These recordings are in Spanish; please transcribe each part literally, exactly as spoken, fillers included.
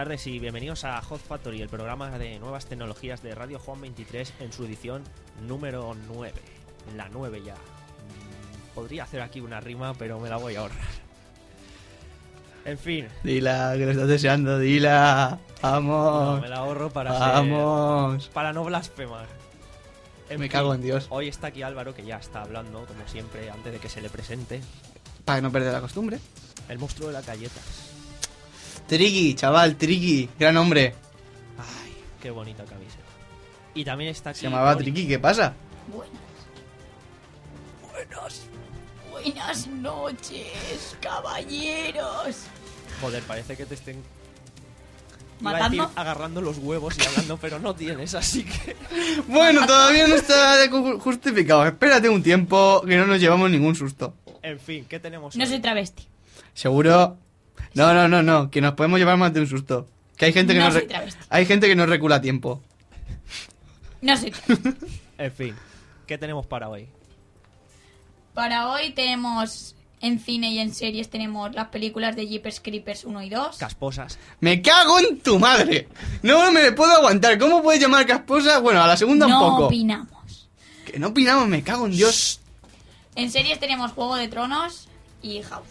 tardes y bienvenidos a Hot Factory, el programa de nuevas tecnologías de Radio Juan veintitrés en su edición número nueve. La nueve ya. Podría hacer aquí una rima, pero me la voy a ahorrar. En fin. Dila, que lo estás deseando, dila. Vamos. No, me la ahorro para Vamos. ser, para no blasfemar. En me fin, cago en Dios. Hoy está aquí Álvaro, que ya está hablando, como siempre, antes de que se le presente. Para no perder la costumbre. El monstruo de las galletas. Triggy, chaval, Triggy. Gran hombre. Ay, qué bonita camiseta. Y también está aquí... Se llamaba Tony. Triggy, ¿qué pasa? Buenas. Buenas. Buenas noches, caballeros. Joder, parece que te estén... Iba a ¿Matando? decir agarrando los huevos y hablando, pero no tienes, así que... Bueno, todavía no está justificado. Espérate un tiempo que no nos llevamos ningún susto. En fin, ¿qué tenemos No hoy? soy travesti. ¿Seguro? No, no, no, no. Que nos podemos llevar más de un susto. Que hay gente que No nos soy re- travesti. hay gente que nos recula a tiempo. No soy travesti. En fin, ¿qué tenemos para hoy? Para hoy tenemos en cine y en series tenemos las películas de Jeepers Creepers uno y dos. Casposas. ¡Me cago en tu madre! No me puedo aguantar. ¿Cómo puedes llamar casposa? Bueno, a la segunda no un poco. opinamos. Que no opinamos, me cago en Dios. En series tenemos Juego de Tronos y House.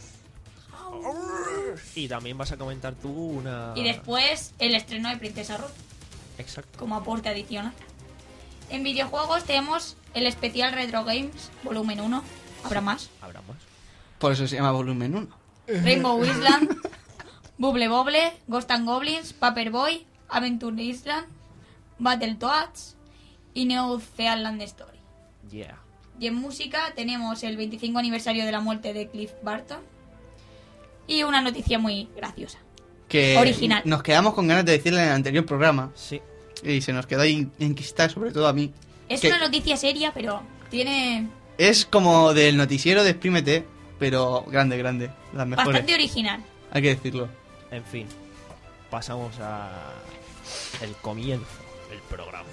Y también vas a comentar tú una... Y después el estreno de Princesa Ruth Exacto. como aporte adicional. En videojuegos tenemos el especial Retro Games volumen uno. Habrá más. Habrá más. Por eso se llama volumen uno. Rainbow Island, Bubble Bobble, Ghost and Goblins, Paperboy, Adventure Island, Battletoads y New Zealand Story. Yeah. Y en música tenemos el veinticinco aniversario de la muerte de Cliff Barton y una noticia muy graciosa. Que Original. nos quedamos con ganas de decirle en el anterior programa. Sí. Y se nos quedó ahí enquistada, sobre todo a mí. Es que una noticia seria, pero tiene es como del noticiero de Exprímete, pero grande, grande. Las mejores. bastante original. Hay que decirlo. En fin, pasamos a el comienzo del programa.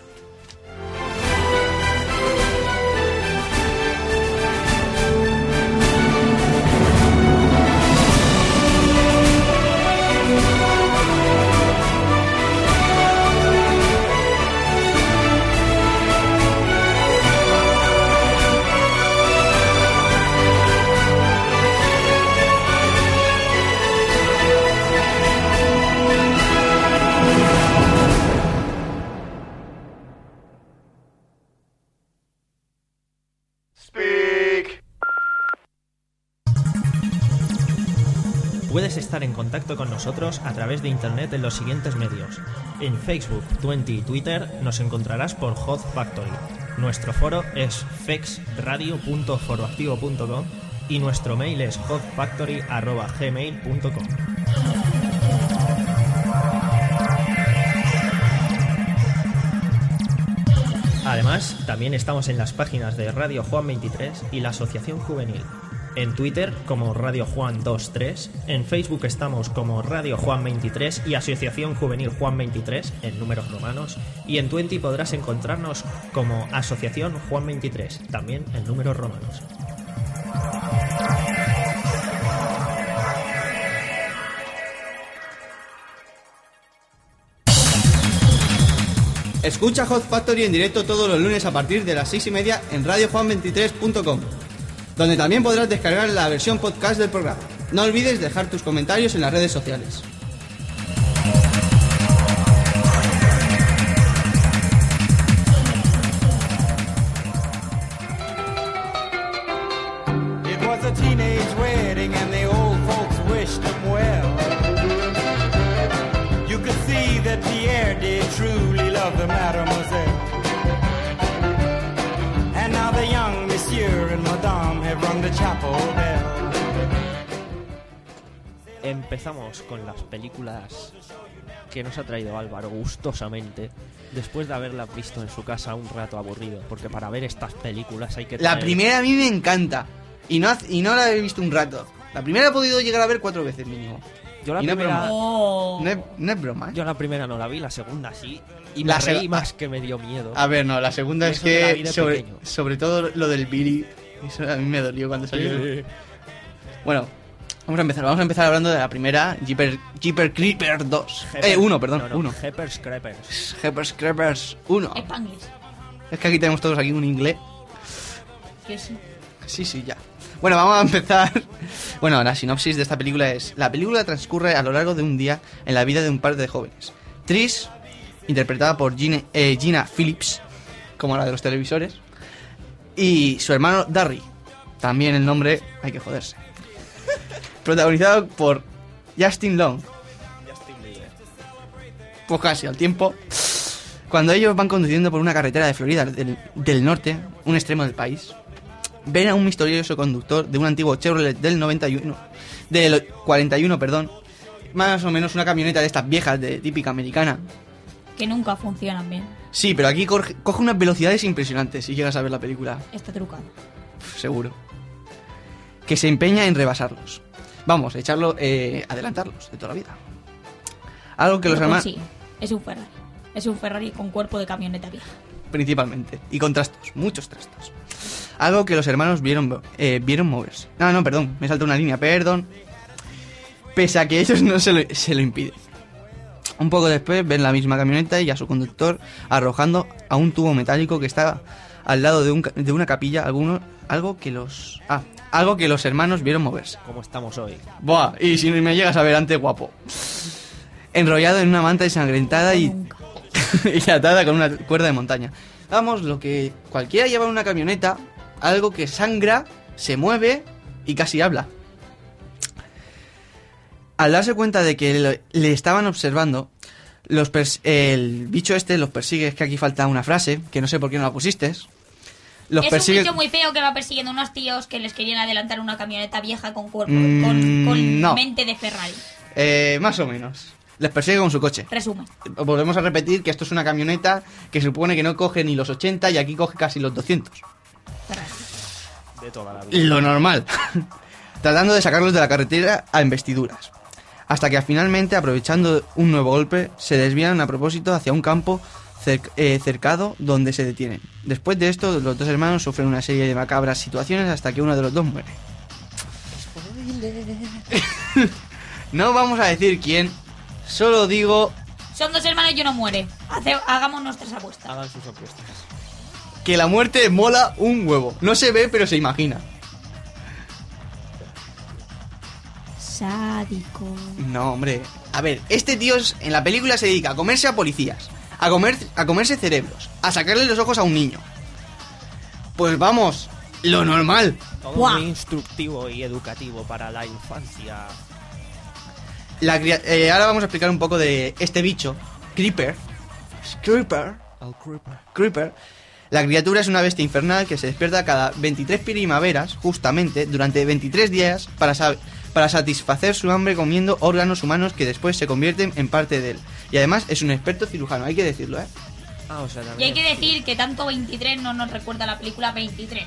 Puedes estar en contacto con nosotros a través de internet en los siguientes medios. En Facebook, Twenty y Twitter nos encontrarás por Hot Factory. Nuestro foro es fexradio punto foroactivo punto com y nuestro mail es hotfactory arroba gmail punto com. Además, también estamos en las páginas de Radio Juan veintitrés y la Asociación Juvenil. En Twitter como Radio Juan veintitrés, en Facebook estamos como Radio Juan veintitrés y Asociación Juvenil Juan veintitrés en números romanos, y en Twenty podrás encontrarnos como Asociación Juan veintitrés, también en números romanos. Escucha Hot Factory en directo todos los lunes a partir de las seis y media en radio juan veintitrés punto com, donde también podrás descargar la versión podcast del programa. No olvides dejar tus comentarios en las redes sociales. It was a teenage wedding and the old folks wished them well. You could see that Pierre did truly love the mademoiselle. And now the young monsieur and madame have rung the chapel bell. Empezamos con las películas que nos ha traído Álvaro gustosamente, después de haberlas visto en su casa un rato aburrido, porque para ver estas películas hay que La tener- primera a mí me encanta. Y no, y no la he visto un rato. La primera he podido llegar a ver cuatro veces mínimo. Yo la y no es primera... broma. Oh. No es, no es broma, ¿eh? Yo la primera no la vi, la segunda sí. Y La me reí seg- más que me dio miedo. A ver, no, la segunda Y es eso que la vi que de sobre, pequeño. sobre todo lo del Billy, eso a mí me dolió cuando salió. Sí. Bueno, Vamos a empezar, vamos a empezar hablando de la primera, Jeeper, Jeeper Creeper dos. Jeepers- Eh, uno, perdón, no, no, uno. Jeepers Creepers. Jeepers Creepers uno. Spanglish. Es que aquí tenemos todos aquí un inglés. Que sí. Sí, sí, ya. Bueno, vamos a empezar. Bueno, la sinopsis de esta película es: la película transcurre a lo largo de un día en la vida de un par de jóvenes. Trish, interpretada por Gina, eh, Gina Phillips, como la de los televisores, y su hermano Darry, también el nombre hay que joderse. Protagonizado por Justin Long. Pues casi al tiempo. Cuando ellos van conduciendo por una carretera de Florida del, del norte, un extremo del país, ven a un misterioso conductor de un antiguo Chevrolet del noventa y uno, del cuarenta y uno, perdón, más o menos una camioneta de estas viejas de típica americana. Que nunca funcionan bien. Sí, pero aquí coge, coge unas velocidades impresionantes si llegas a ver la película, Está trucado. seguro. Que se empeña en rebasarlos. Vamos, echarlo, eh, adelantarlos de toda la vida. Algo que los Lo hermanos... consigue. Es un Ferrari. Es un Ferrari con cuerpo de camioneta vieja. Principalmente. Y con trastos, muchos trastos. Algo que los hermanos vieron, eh, vieron moverse. No, no, perdón, me salta una línea, perdón. Pese a que ellos no se lo, se lo impiden. Un poco después ven la misma camioneta y a su conductor arrojando a un tubo metálico que está al lado de, un, ca- de una capilla, alguno, algo que los... Ah, algo que los hermanos vieron moverse. Como estamos hoy. Buah, y si me llegas a ver antes, guapo. Enrollado en una manta ensangrentada y, Nunca. y atada con una cuerda de montaña. Vamos, lo que cualquiera lleva en una camioneta, algo que sangra, se mueve y casi habla. Al darse cuenta de que le, le estaban observando, los pers- el bicho este los persigue. Es que aquí falta una frase, que no sé por qué no la pusiste. Los es persigue... un bicho muy feo que va persiguiendo unos tíos que les querían adelantar una camioneta vieja con cuerpo, Mm, con, con no. mente de Ferrari. Eh, más o menos. Les persigue con su coche. Resumen. Volvemos a repetir que esto es una camioneta que se supone que no coge ni los ochenta y aquí coge casi los doscientos. Ferrari. De toda la vida. Lo normal. Tratando de sacarlos de la carretera a embestiduras. Hasta que finalmente, aprovechando un nuevo golpe, se desvían a propósito hacia un campo cer- eh, cercado donde se detienen. Después de esto, los dos hermanos sufren una serie de macabras situaciones hasta que uno de los dos muere. No vamos a decir quién, solo digo Son dos hermanos y uno muere. Hace- hagamos nuestras apuestas. Hagan sus apuestas. que la muerte mola un huevo. No se ve, pero se imagina. Sádico. No, hombre. A ver, este tío es- en la película se dedica a comerse a policías, a, comer, a comerse cerebros, a sacarle los ojos a un niño. Pues vamos, lo normal. Todo Buah. muy instructivo y educativo para la infancia. La cria- eh, ahora vamos a explicar un poco de este bicho, Creeper. Creeper. Al Creeper. Creeper. La criatura es una bestia infernal que se despierta cada veintitrés primaveras, justamente, durante veintitrés días, para, sa- para satisfacer su hambre comiendo órganos humanos que después se convierten en parte de él. Y además es un experto cirujano, hay que decirlo, ¿eh? Ah, o sea, Y también. hay que decir que tanto veintitrés no nos recuerda a la película veintitrés.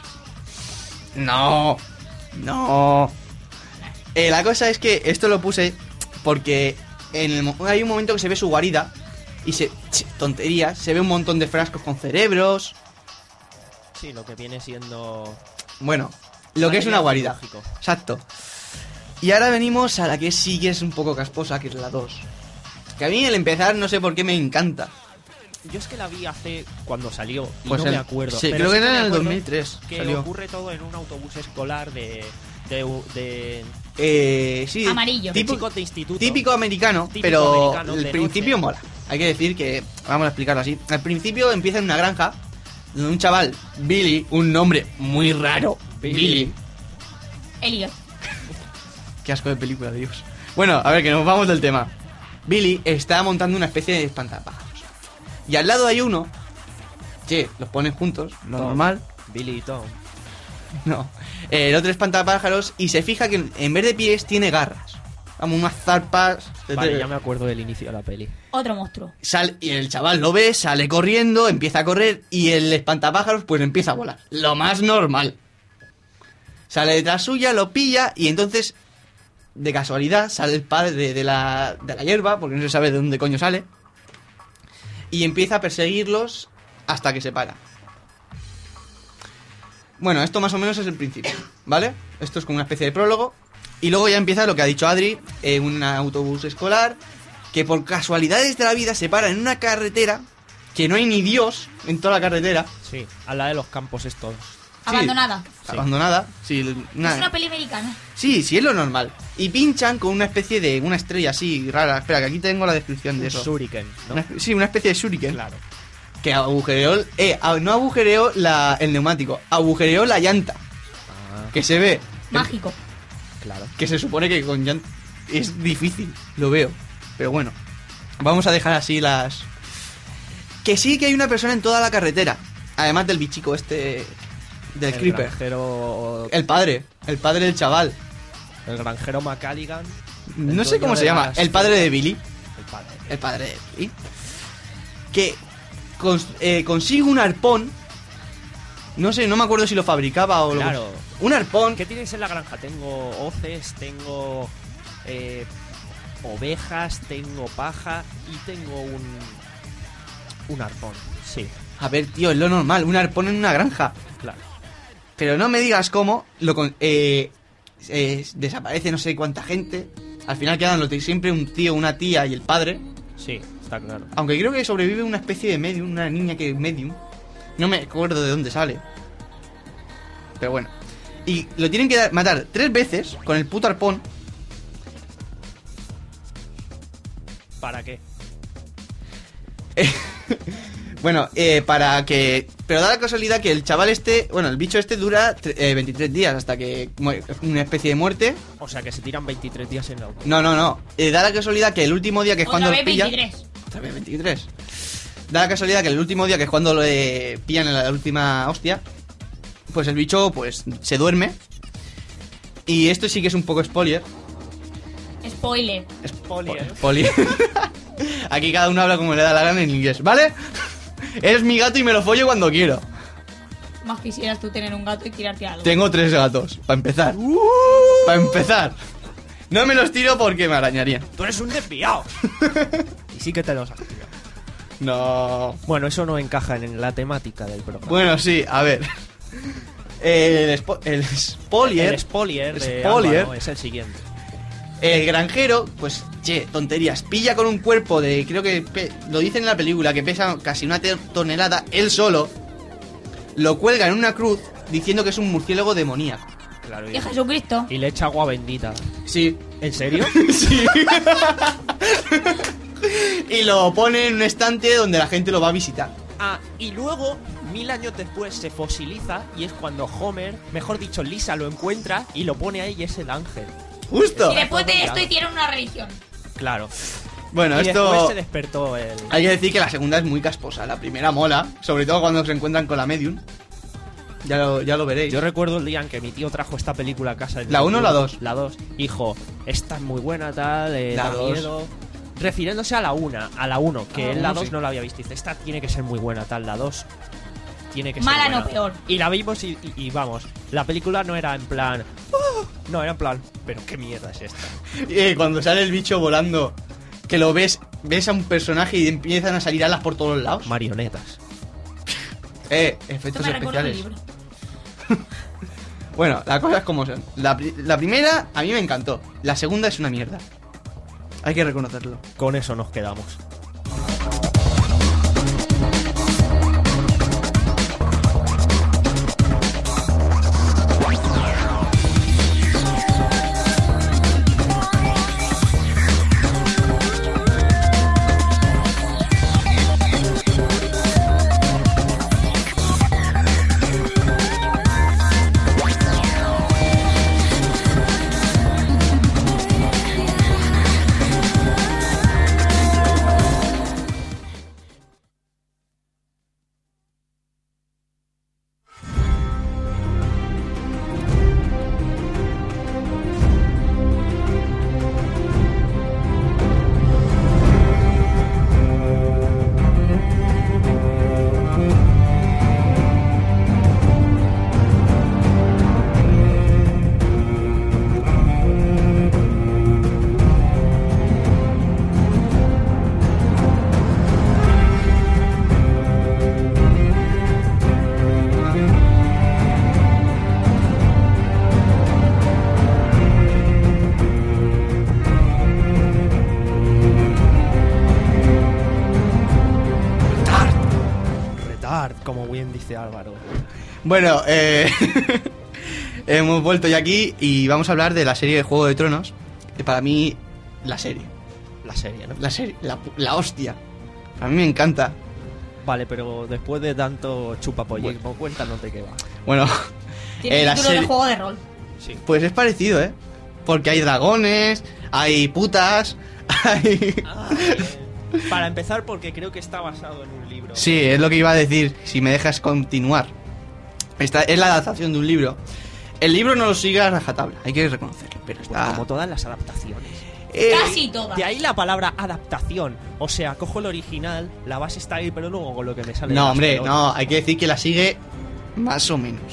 No, no. Eh, la cosa es que esto lo puse porque en el mo- hay un momento que se ve su guarida y se... ch, tonterías, se ve un montón de frascos con cerebros. Sí, lo que viene siendo. Bueno, lo que es una guarida. Lógico. Exacto. Y ahora venimos a la que sí que es un poco casposa, que es la dos. Que a mí el empezar no sé por qué me encanta. Yo es que la vi hace cuando salió y Pues no el- me acuerdo. sí, pero creo que sí era me en el acuerdo dos mil tres Que salió. ocurre todo en un autobús escolar de. de. de. Eh, sí. Amarillo. Tipo- chicos de instituto. Típico americano, Típico pero americano el de principio noche. mola. Hay que decir que, vamos a explicarlo así. Al principio empieza en una granja donde un chaval, Billy, un nombre muy raro, Billy. Billy. Elliot. Qué asco de película, Dios. Bueno, a ver, que nos vamos del tema. Billy está montando una especie de espantapájaros. Y al lado hay uno que los ponen juntos, lo Tom. normal. Billy y Tom. No. Eh, el otro espantapájaros y se fija que en vez de pies tiene garras. Vamos, unas zarpas. Vale, ya me acuerdo del inicio de la peli. Otro monstruo. Sale, y el chaval lo ve, sale corriendo, empieza a correr y el espantapájaros pues empieza a volar. Lo más normal. Sale detrás suya, lo pilla y entonces, de casualidad, sale el padre de, de la, de la hierba, porque no se sabe de dónde coño sale, y empieza a perseguirlos hasta que se para. Bueno, esto más o menos es el principio, ¿vale? Esto es como una especie de prólogo. Y luego ya empieza lo que ha dicho Adri, eh, un autobús escolar que por casualidades de la vida se para en una carretera que no hay ni Dios en toda la carretera. Sí, a la de los campos estos. Abandonada. Sí. Abandonada. Sí, una- Es una peli americana. sí, sí, es lo normal. Y pinchan con una especie de una estrella así rara. Espera, que aquí tengo la descripción de Un eso. shuriken, ¿no? Una- sí, una especie de shuriken. Claro. Que agujereó, eh, a- no agujereó la, el neumático, agujereó la llanta. Ah, Que se ve, Mágico. claro. que se supone que con llanta es difícil, lo veo. Pero bueno, vamos a dejar así las... Que sí que hay una persona en toda la carretera, además del bichico este, del el creeper. granjero... El padre, el padre del chaval. El granjero McCalligan. No el sé dueño cómo de se llama, las- el padre de Billy. El padre. El padre de Billy. Que cons- eh, consigue un arpón. No sé, no me acuerdo si lo fabricaba o lo... Claro. Un arpón. ¿Qué tienes en la granja? Tengo hoces, tengo eh, ovejas, tengo paja y tengo un un arpón. Sí, A ver, tío, es lo normal, un arpón en una granja. claro. Pero no me digas cómo lo con- eh, eh, desaparece no sé cuánta gente. Al final quedan los de siempre un tío, una tía y el padre. Sí, está claro. Aunque creo que sobrevive una especie de medium, una niña que es medium. No me acuerdo de dónde sale. Pero bueno. Y lo tienen que dar- matar tres veces con el puto arpón. ¿Para qué? Bueno, eh, para que... Pero da la casualidad que el chaval este... Bueno, el bicho este dura tre- eh, veintitrés días hasta que muere. Una especie de muerte. O sea, que se tiran veintitrés días en el auto. No, no, no. Eh, da la casualidad que el último día que es Otra cuando vez lo pilla... veintitrés. Otra vez veintitrés. Da la casualidad que el último día que es cuando lo eh, pillan en la última hostia, pues el bicho pues se duerme. Y esto sí que es un poco spoiler. Spoiler. Spoiler. Spoiler. Aquí cada uno habla como le da la gana en inglés, ¿vale? Eres mi gato y me lo follo cuando quiero. Más quisieras tú tener un gato y tirarte algo. Tengo tres gatos, para empezar. Para empezar. No me los tiro porque me arañarían. Tú eres un desviado. Y sí que te los has tirado. No. Bueno, eso no encaja en la temática del programa. Bueno, sí, a ver. El, spo- el spoiler. el spoiler de Spoiler. Álvaro es el siguiente. El granjero, pues, che, tonterías. Pilla con un cuerpo de, creo que pe- lo dicen en la película, que pesa casi una te- tonelada, él solo. Lo cuelga en una cruz diciendo que es un murciélago demoníaco. Claro. Y Jesucristo. Y le echa agua bendita. Sí. ¿En serio? Sí. Y lo pone en un estante donde la gente lo va a visitar. Ah, y luego, mil años después, se fosiliza y es cuando Homer, mejor dicho, Lisa lo encuentra y lo pone ahí y es el ángel. Justo. Y después de esto hicieron una religión. Claro. Bueno, y después esto... se despertó el... Hay que decir que la segunda es muy casposa. La primera mola, sobre todo cuando se encuentran con la medium. Ya lo, ya lo veréis. Yo recuerdo el día en que mi tío trajo esta película a casa. ¿La uno o la dos? La dos. Hijo, esta es muy buena, tal, eh, La da dos. miedo. Refiriéndose a la una, a la uno, que Ah, él la uno, dos sí. no la había visto. Dice, esta tiene que ser muy buena, tal, la dos tiene que ser Mala buena. no, peor. Y la vimos y, y- y vamos, la película no era en plan... "Ah", no, era en plan, pero qué mierda es esta. Eh, cuando sale el bicho volando, que lo ves, ves a un personaje y empiezan a salir alas por todos lados. Marionetas. Eh, Esto efectos me recuerda un especiales. libro. Bueno, las cosas como son. La, pri- la primera a mí me encantó. La segunda es una mierda. Hay que reconocerlo. Con eso nos quedamos. Hard, como bien dice Álvaro. Bueno, eh, hemos vuelto ya aquí y vamos a hablar de la serie de Juego de Tronos. Que para mí, la serie. La serie, ¿no? La serie, la, la hostia. A mí me encanta. Vale, pero después de tanto chupapollismo, Bueno. cuéntanos de qué va. Bueno, Tiene eh, la título serie- de juego de rol. Sí. pues es parecido, ¿eh? Porque hay dragones, hay putas, hay... Ah, bien. Para empezar, porque creo que está basado en un libro. Sí, es lo que iba a decir, si me dejas continuar. Esta es la adaptación de un libro. El libro no lo sigue a rajatabla, hay que reconocerlo, pero Pues está... como todas las adaptaciones. Eh, Casi todas. De ahí la palabra adaptación. O sea, cojo el original, la base está ahí, pero luego con lo que me sale. de No, las hombre, pelotas. no, hay que decir que la sigue más o menos.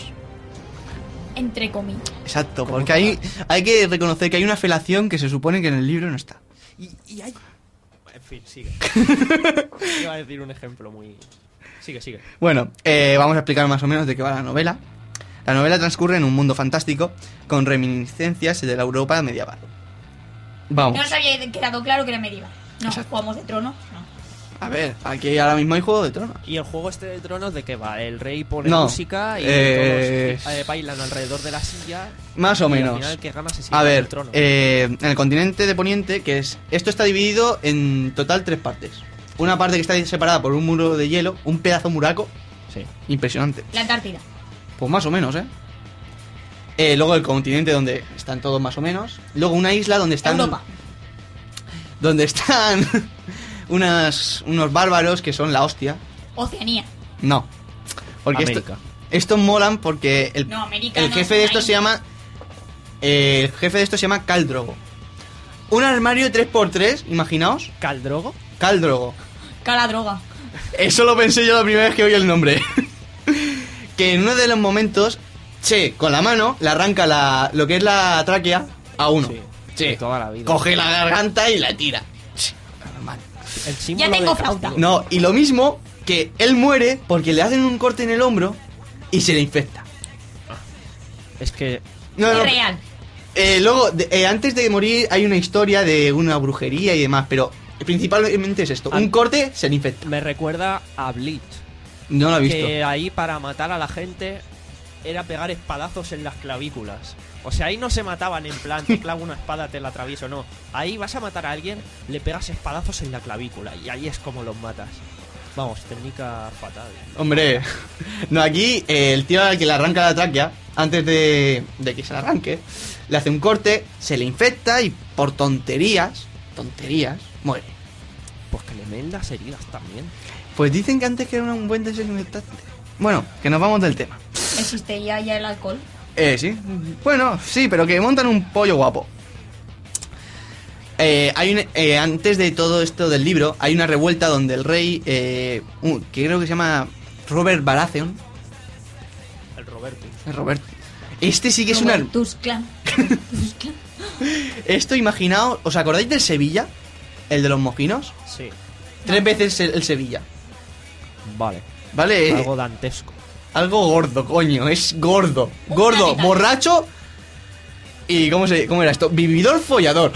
Entre comillas. Exacto, Como porque hay, hay que reconocer que hay una felación que se supone que en el libro no está. Y, y hay. En fin, sigue. Iba a decir un ejemplo muy. Sigue, sigue. Bueno, eh, vamos a explicar más o menos de qué va la novela. La novela transcurre en un mundo fantástico con reminiscencias de la Europa medieval. Vamos. No nos había quedado claro que era medieval. No, Exacto. jugamos de tronos. No. A ver, aquí ahora mismo hay Juego de Tronos. ¿Y el juego este de tronos de qué va? El rey pone No, música y eh, todos eh, bailan alrededor de la silla. Más o y menos. Al final el que gana se sienta A en ver, el trono. eh, en el continente de Poniente, que es... Esto está dividido en total tres partes. Una parte que está separada por un muro de hielo, un pedazo muraco, Sí. impresionante. La Antártida. Pues más o menos, ¿eh? Eh, luego el continente donde están todos más o menos. Luego una isla donde están... Europa. Donde están unas, unos bárbaros que son la hostia. Oceanía. No. Porque esto, América. estos molan porque el, No, América el no jefe es de una esto se isla. llama... eh, el jefe de esto se llama Khal Drogo. Un armario tres por tres, imaginaos. ¿Caldrogo? Khal Drogo. Cala droga. Eso lo pensé yo la primera vez que oí el nombre. Que en uno de los momentos, che, con la mano le arranca la, lo que es la tráquea a uno. Sí. Sí. De toda la vida. Coge la garganta y la tira. Che, normal. El símbolo Ya tengo de flauta. castigo. No, y lo mismo que él muere porque le hacen un corte en el hombro y se le infecta. Es que. No, no, Es real. eh, luego, de- eh, antes de morir hay una historia de una brujería y demás, pero principalmente es esto. Ah. Un corte, se le infecta. Me recuerda a Bleach. No lo he visto. Que ahí para matar a la gente era pegar espadazos en las clavículas. O sea, ahí no se mataban en plan, te clavo una espada, te la atravieso, no. Ahí vas a matar a alguien, le pegas espadazos en la clavícula y ahí es como los matas. Vamos, técnica fatal. Hombre, no, aquí eh, el tío al que le arranca la tráquea, antes de, de que se la arranque, le hace un corte, se le infecta y por tonterías, tonterías, muere. Pues que le meen las heridas también. Pues dicen que antes que era un buen desinfectante. Bueno, que nos vamos del tema. Existía ya el alcohol. Eh, sí. Bueno, sí, pero que montan un pollo guapo. Eh, hay un, eh, antes de todo esto del libro, hay una revuelta donde el rey, eh, un- que creo que se llama Robert Baratheon, El Roberto. eh, Robert, este sí que es una... Tusclan. Tusclan. Esto, imaginaos, ¿os acordáis del Sevilla? El de los mojinos. Sí. Tres veces el, el Sevilla. Vale. ¿Vale? Eh, Algo dantesco. algo gordo, coño, es gordo. Un Gordo, planeta. borracho. ¿Y cómo, se, cómo era esto? Vividor follador.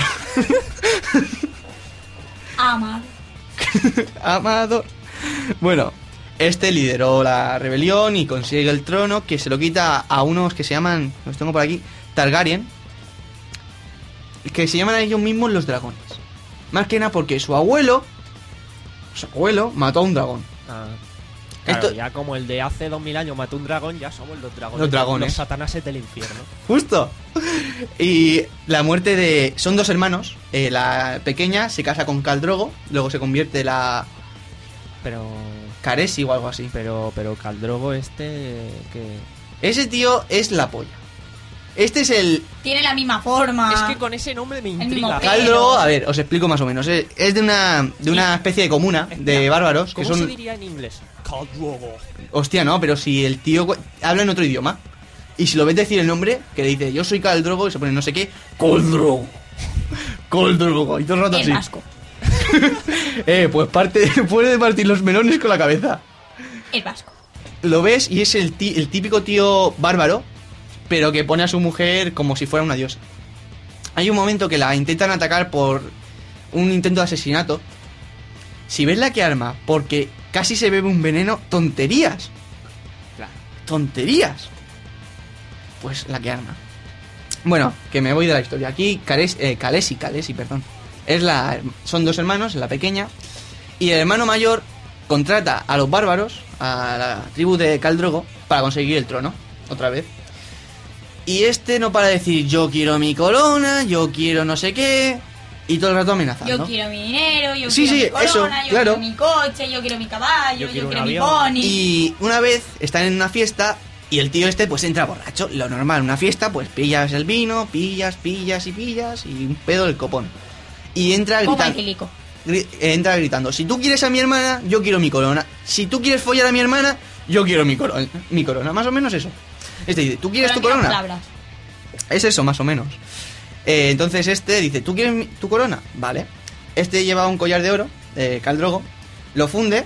Amar. Amador. Bueno, este lideró la rebelión y consigue el trono, que se lo quita a unos que se llaman, los tengo por aquí, Targaryen, que se llaman a ellos mismos los dragones. Más que nada porque su abuelo, su abuelo mató a un dragón. Ah, claro, Esto- ya como el de hace dos mil años mató un dragón, ya somos los dragones. Los dragones. Los satanases del infierno. Justo. Y la muerte de... Son dos hermanos. eh, la pequeña se casa con Khal Drogo, luego se convierte la Pero... Khaleesi o algo así. Pero, pero Caldrogo este... que Ese tío es la polla. Este es el... Tiene la misma forma. Es que con ese nombre me mismo intriga. pelo. Khal Drogo, a ver, os explico más o menos. Es, es de una de una especie de comuna de Espera, bárbaros que ¿Cómo se son... diría en inglés? Caldrogo. Hostia, no, pero si el tío cu- habla en otro idioma y si lo ves decir el nombre, que le dice yo soy Khal Drogo y se pone no sé qué, Khal Drogo. Khal Drogo. Y todo el rato El así. vasco. Eh, pues parte, puede partir los melones con la cabeza. El vasco. Lo ves y es el, tí- el típico tío bárbaro, pero que pone a su mujer como si fuera una diosa. Hay un momento que la intentan atacar por un intento de asesinato. Si ves la que arma, porque casi se bebe un veneno. Tonterías. Claro. Tonterías. Pues la que arma. Bueno, que me voy de la historia. Aquí Khaleesi, eh, Khaleesi, Khaleesi, perdón. Es la, son dos hermanos, la pequeña. Y el hermano mayor contrata a los bárbaros, a la tribu de Khal Drogo, para conseguir el trono, otra vez. Y este no para de decir, yo quiero mi corona, yo quiero no sé qué. Y todo el rato amenazando. Yo quiero mi dinero, yo Sí, quiero sí, mi corona, eso, yo claro. quiero mi coche, yo quiero mi caballo, Yo yo quiero quiero, un mi avión. pony. Y una vez están en una fiesta y el tío este pues entra borracho. Lo normal, una fiesta pues pillas el vino, pillas, pillas y pillas y un pedo del copón. Y entra Copa gritando, etílico. gri- entra gritando, si tú quieres a mi hermana, yo quiero mi corona. Si tú quieres follar a mi hermana, yo quiero mi corona. Mi corona, más o menos eso. Este dice, ¿tú quieres Pero tu en otras corona? palabras. Es eso, más o menos. Eh, entonces este dice, ¿tú quieres mi- tu corona? Vale. Este lleva un collar de oro, de Khal Drogo, lo funde,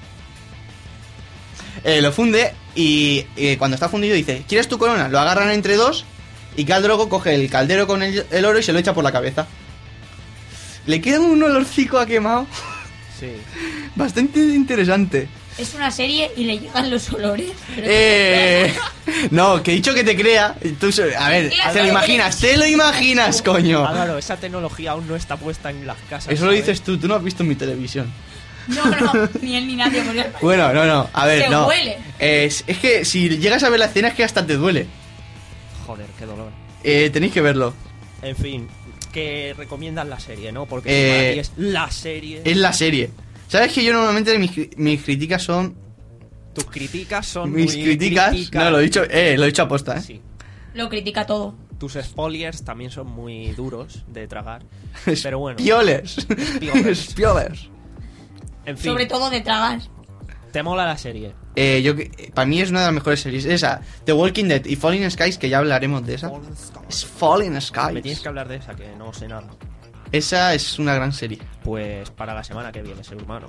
eh, lo funde y eh, cuando está fundido dice, ¿quieres tu corona? Lo agarran entre dos y Khal Drogo coge el caldero con el, el oro y se lo echa por la cabeza. Le queda un olorcico a quemado Sí. bastante interesante. Es una serie y le llegan los olores. pero- Eh, no, que he dicho que te crea. Tú, so- a ver, Mira, te lo sí. imaginas, te lo imaginas, coño. Álvaro, esa tecnología aún no está puesta en las casas. Eso lo ¿sabes? dices tú, tú no has visto mi televisión. No, no, ni él ni nadie. Porque... Bueno, no, no, a ver, Se no. huele. Es, es que si llegas a ver la escena es que hasta te duele. Joder, qué dolor. Eh, tenéis que verlo. En fin, que recomiendas la serie, ¿no? Porque Eh, para ti es la serie. Es la serie. ¿Sabes que yo normalmente mis, cri- mis críticas son... Tus críticas son Mis muy críticas... críticas. No, lo he dicho, eh, lo he dicho aposta, ¿eh? Sí. Lo critica todo. Tus spoilers también son muy duros de tragar. Pero bueno. Pioles. Pioles. Pioles. En fin, Sobre todo de tragar. ¿te mola la serie? Eh, yo, que- para mí es una de las mejores series. Esa, The Walking Dead y Falling Skies, que ya hablaremos de esa. Es Falling Me tienes Skies. que hablar de esa, que no sé nada. Esa es una gran serie. Pues para la semana que viene, ser humano.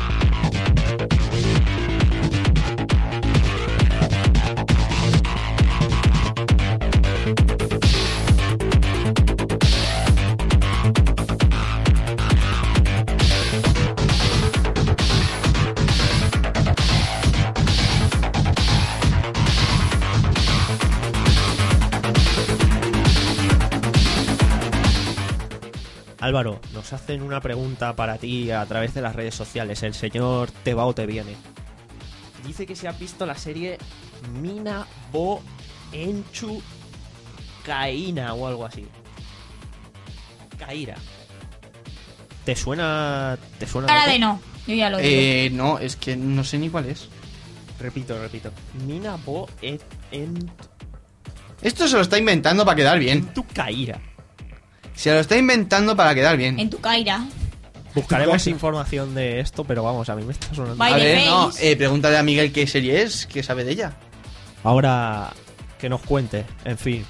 Álvaro, nos hacen una pregunta para ti a través de las redes sociales. El señor Te va o te viene. Dice que se ha visto la serie Mina Bo Enchu Kaina o algo así. Kaira. ¿Te suena? ¿Te suena? Cara algo? de no. Yo ya lo digo. Eh, no, es que no sé ni cuál es. Repito, repito. Mina Bo en, en Esto se lo está inventando para quedar bien. tu Kaira. Se lo está inventando para quedar bien. En tu caira. Buscaremos información de esto, pero vamos, a mí me está sonando. By A the ver, no, face. eh, pregúntale a Miguel qué serie es, qué sabe de ella. Ahora que nos cuente, en fin.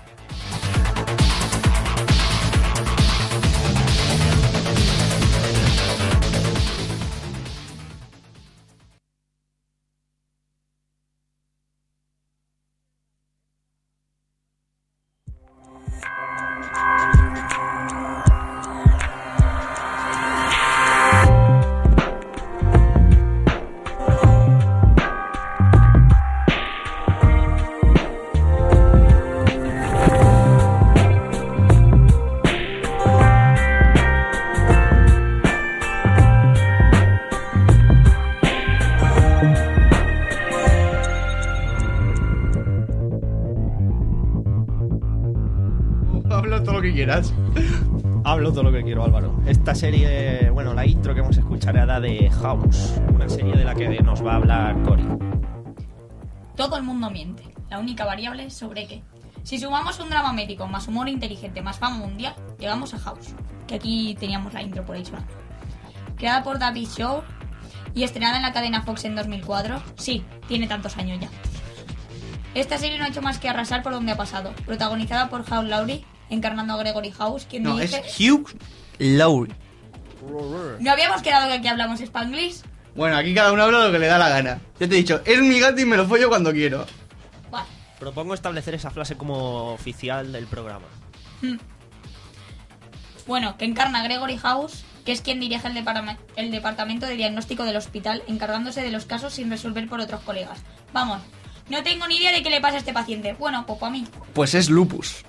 Habla todo lo que quieras. Hablo todo lo que quiero, Álvaro. Esta serie, bueno, la intro que hemos escuchado era de House, una serie de la que nos va a hablar Cory. Todo el mundo miente. La única variable es sobre qué. Si sumamos un drama médico más humor inteligente más fama mundial, llegamos a House. Que aquí teníamos la intro por H B O. Creada por David Shaw y estrenada en la cadena Fox en dos mil cuatro. Sí, tiene tantos años ya. Esta serie no ha hecho más que arrasar por donde ha pasado. Protagonizada por Hugh Laurie, encarnando a Gregory House, quien No, es dirige... Hugh Laurie. ¿No habíamos quedado que aquí hablamos Spanglish? Bueno, aquí cada uno habla lo que le da la gana. Ya te he dicho, es mi gato y me lo follo cuando quiero. Vale. Propongo establecer esa frase como oficial del programa. Hmm. Bueno, que encarna a Gregory House, que es quien dirige el, departame- el departamento de diagnóstico del hospital, encargándose de los casos sin resolver por otros colegas. Vamos, no tengo ni idea de qué le pasa a este paciente. Bueno, pues para mí. Pues es lupus.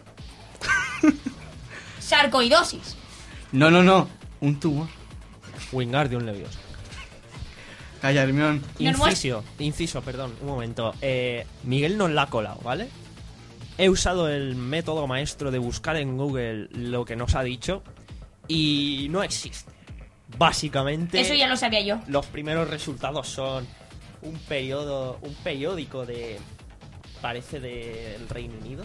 Sarcoidosis. No, no, no. Un tumor. Wingardium Leviosa. Calla, Hermión. Inciso, inciso, perdón, un momento. Eh, Miguel nos la ha colado, ¿vale? He usado el método maestro de buscar en Google lo que nos ha dicho y no existe. Básicamente, Eso ya lo sabía yo. los primeros resultados son un periodo, un periódico de, parece del Reino Unido.